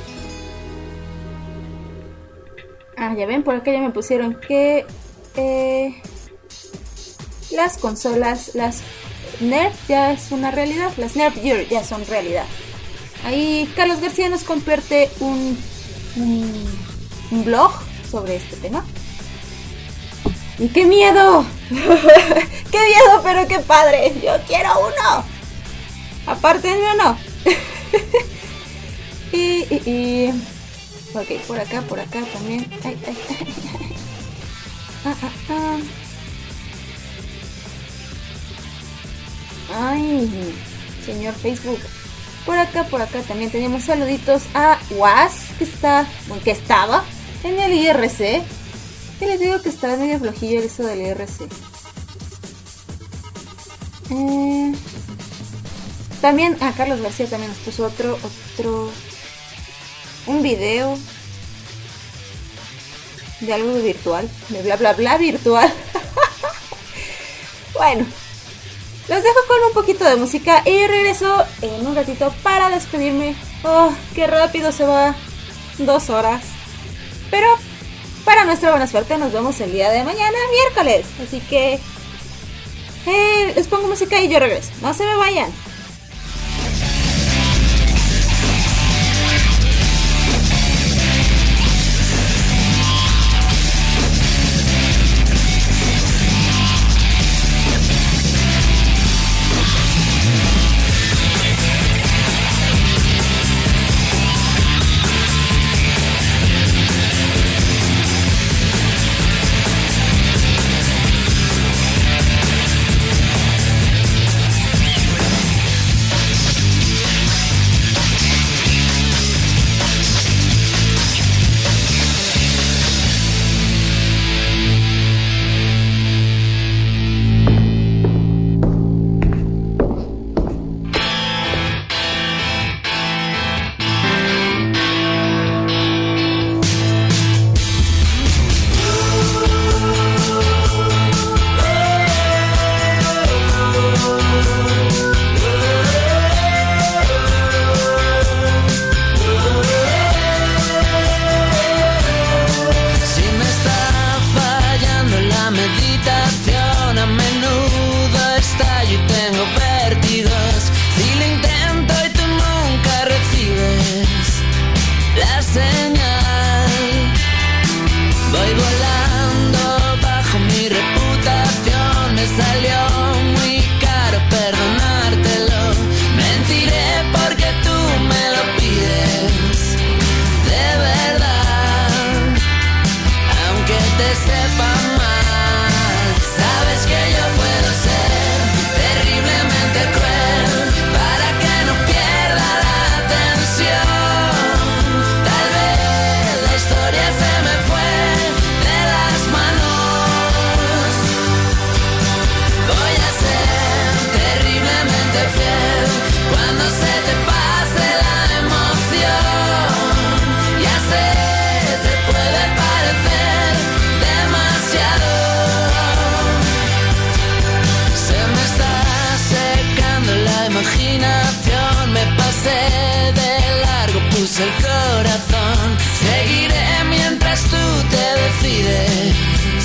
Ah, ya ven, por acá ya me pusieron que eh, las consolas, las Nerf ya es una realidad, las Nerf Gear ya son realidad. Ahí Carlos García nos comparte un, un, un blog sobre este tema. ¡Y qué miedo! ¡Qué miedo, pero qué padre! ¡Yo quiero uno! Apártenme uno. y, y, y... Ok, por acá, por acá también. Ay, ay, ay, ay. Ah, ah, ah. Ay, señor Facebook. Por acá, por acá también tenemos saluditos a Was, que está, bueno, que estaba en el I R C. Que les digo que estaba medio flojillo eso del I R C. Eh, también a Carlos García también nos puso otro, otro, un video de algo virtual, de bla bla bla virtual. Bueno, los dejo con un poquito de música y regreso en un ratito para despedirme. Oh, qué rápido se va, dos horas. Pero para nuestra buena suerte nos vemos el día de mañana, miércoles. Así que eh, les pongo música y yo regreso. No se me vayan. el corazón. Seguiré mientras tú te decides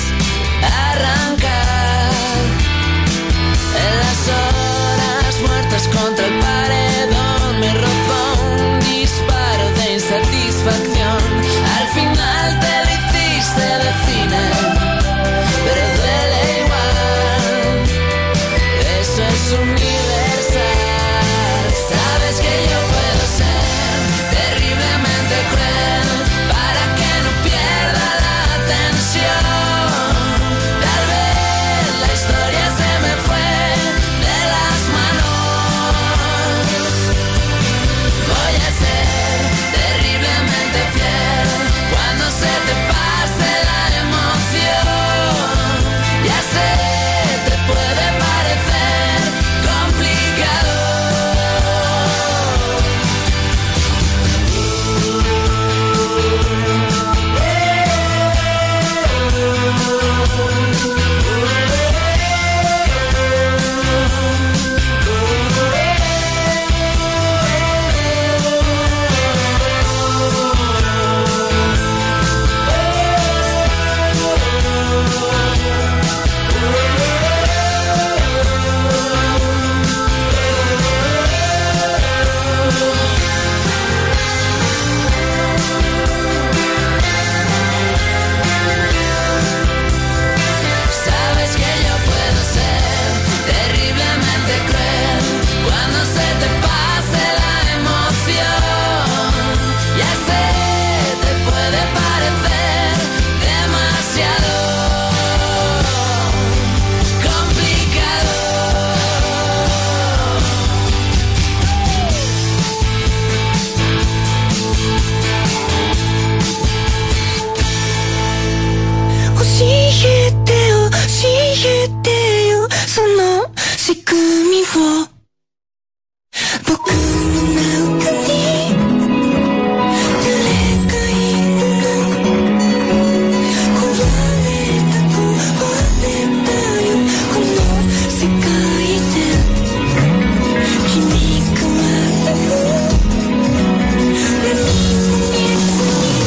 arrancar. En las horas muertas contra el paredón me rozó un disparo de insatisfacción. Al final te lo hiciste de cine, pero duele igual. Eso es universal. Sabes que yo puedo ser terriblemente cruel para que no pierda la atención. Tal vez 仕組みを僕の中に誰かいるの壊れた壊れたよこの世界で君がまた何も見えず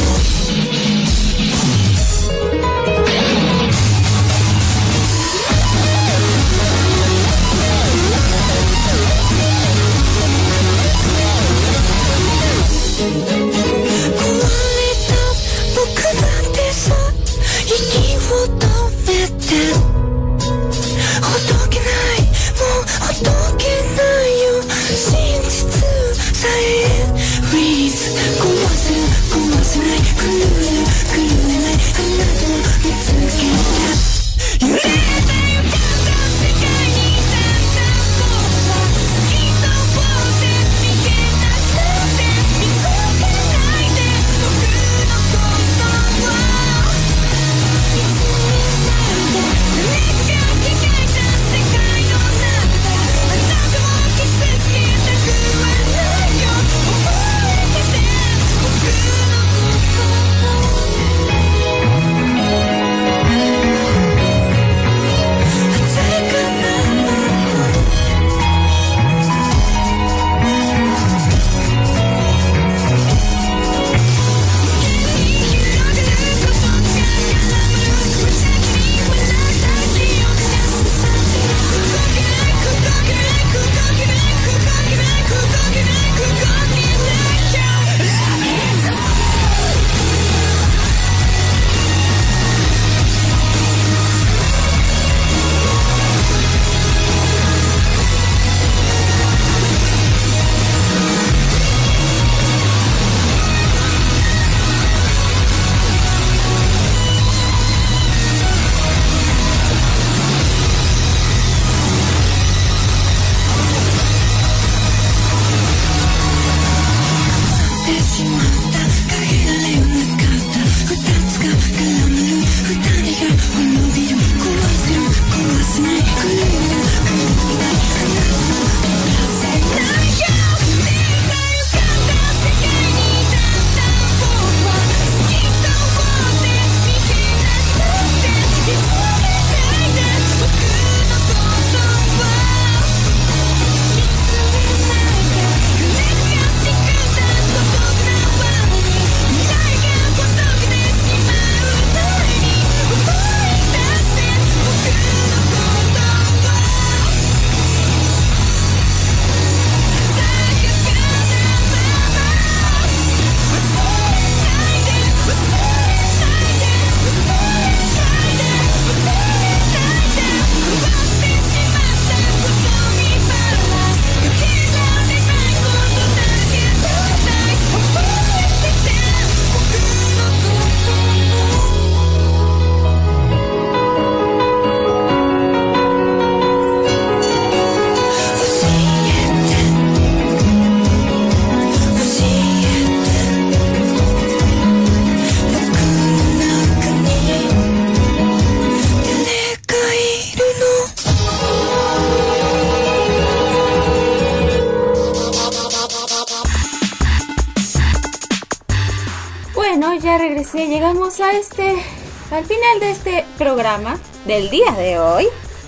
regresé, llegamos a este, al final de este programa del día de hoy.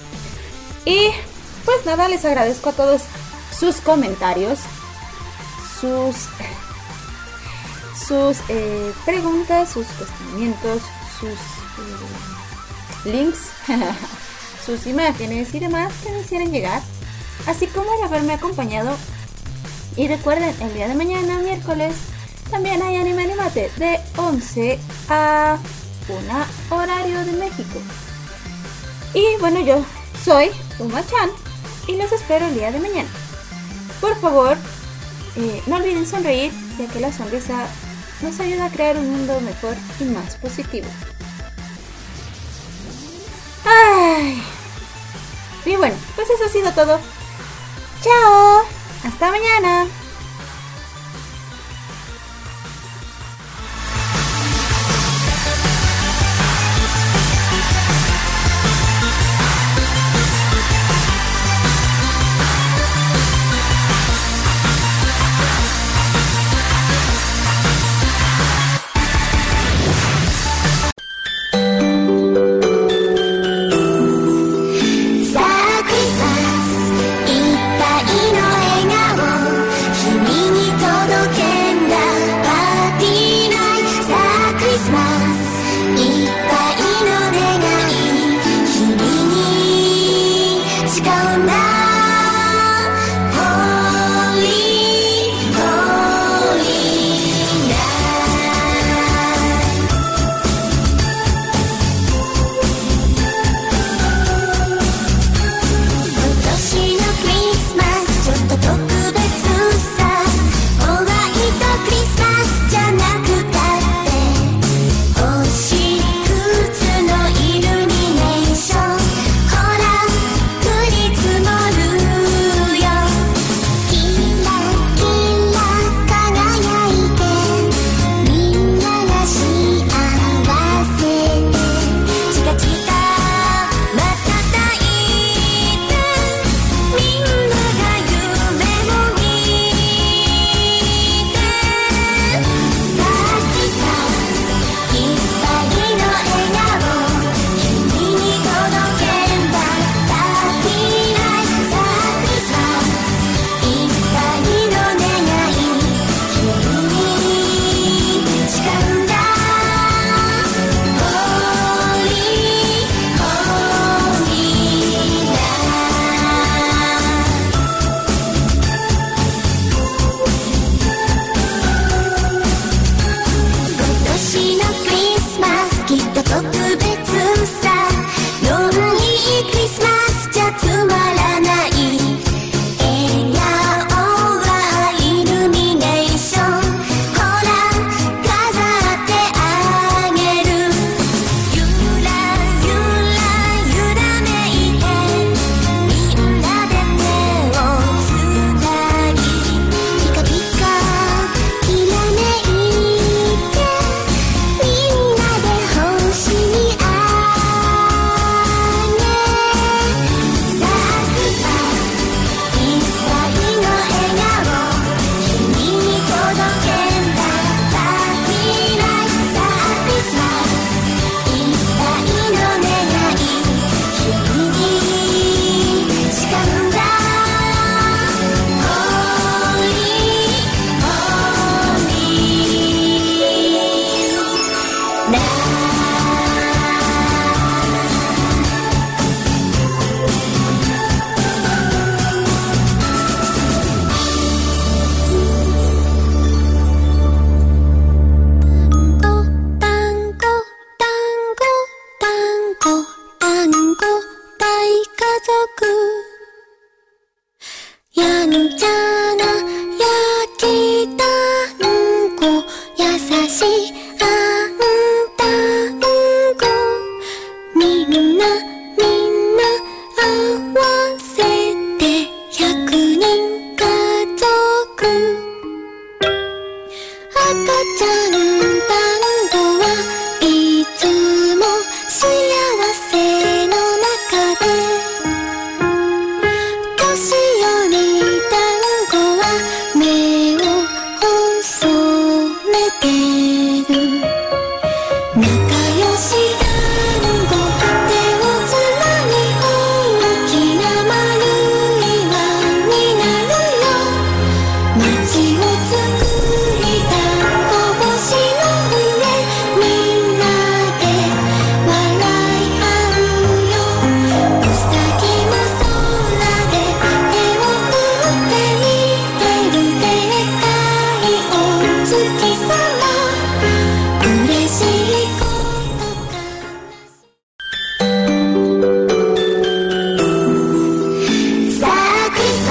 Y pues nada, les agradezco a todos sus comentarios, sus, sus eh, preguntas, sus cuestionamientos, sus eh, links, sus imágenes y demás que me hicieron llegar, así como el haberme acompañado. Y recuerden, el día de mañana, miércoles, también hay Anime Animate de once a una horario de México. Y bueno, yo soy Uma-chan y los espero el día de mañana. Por favor, eh, no olviden sonreír, ya que la sonrisa nos ayuda a crear un mundo mejor y más positivo. Ay. Y bueno, pues eso ha sido todo. ¡Chao! ¡Hasta mañana! 違うんだ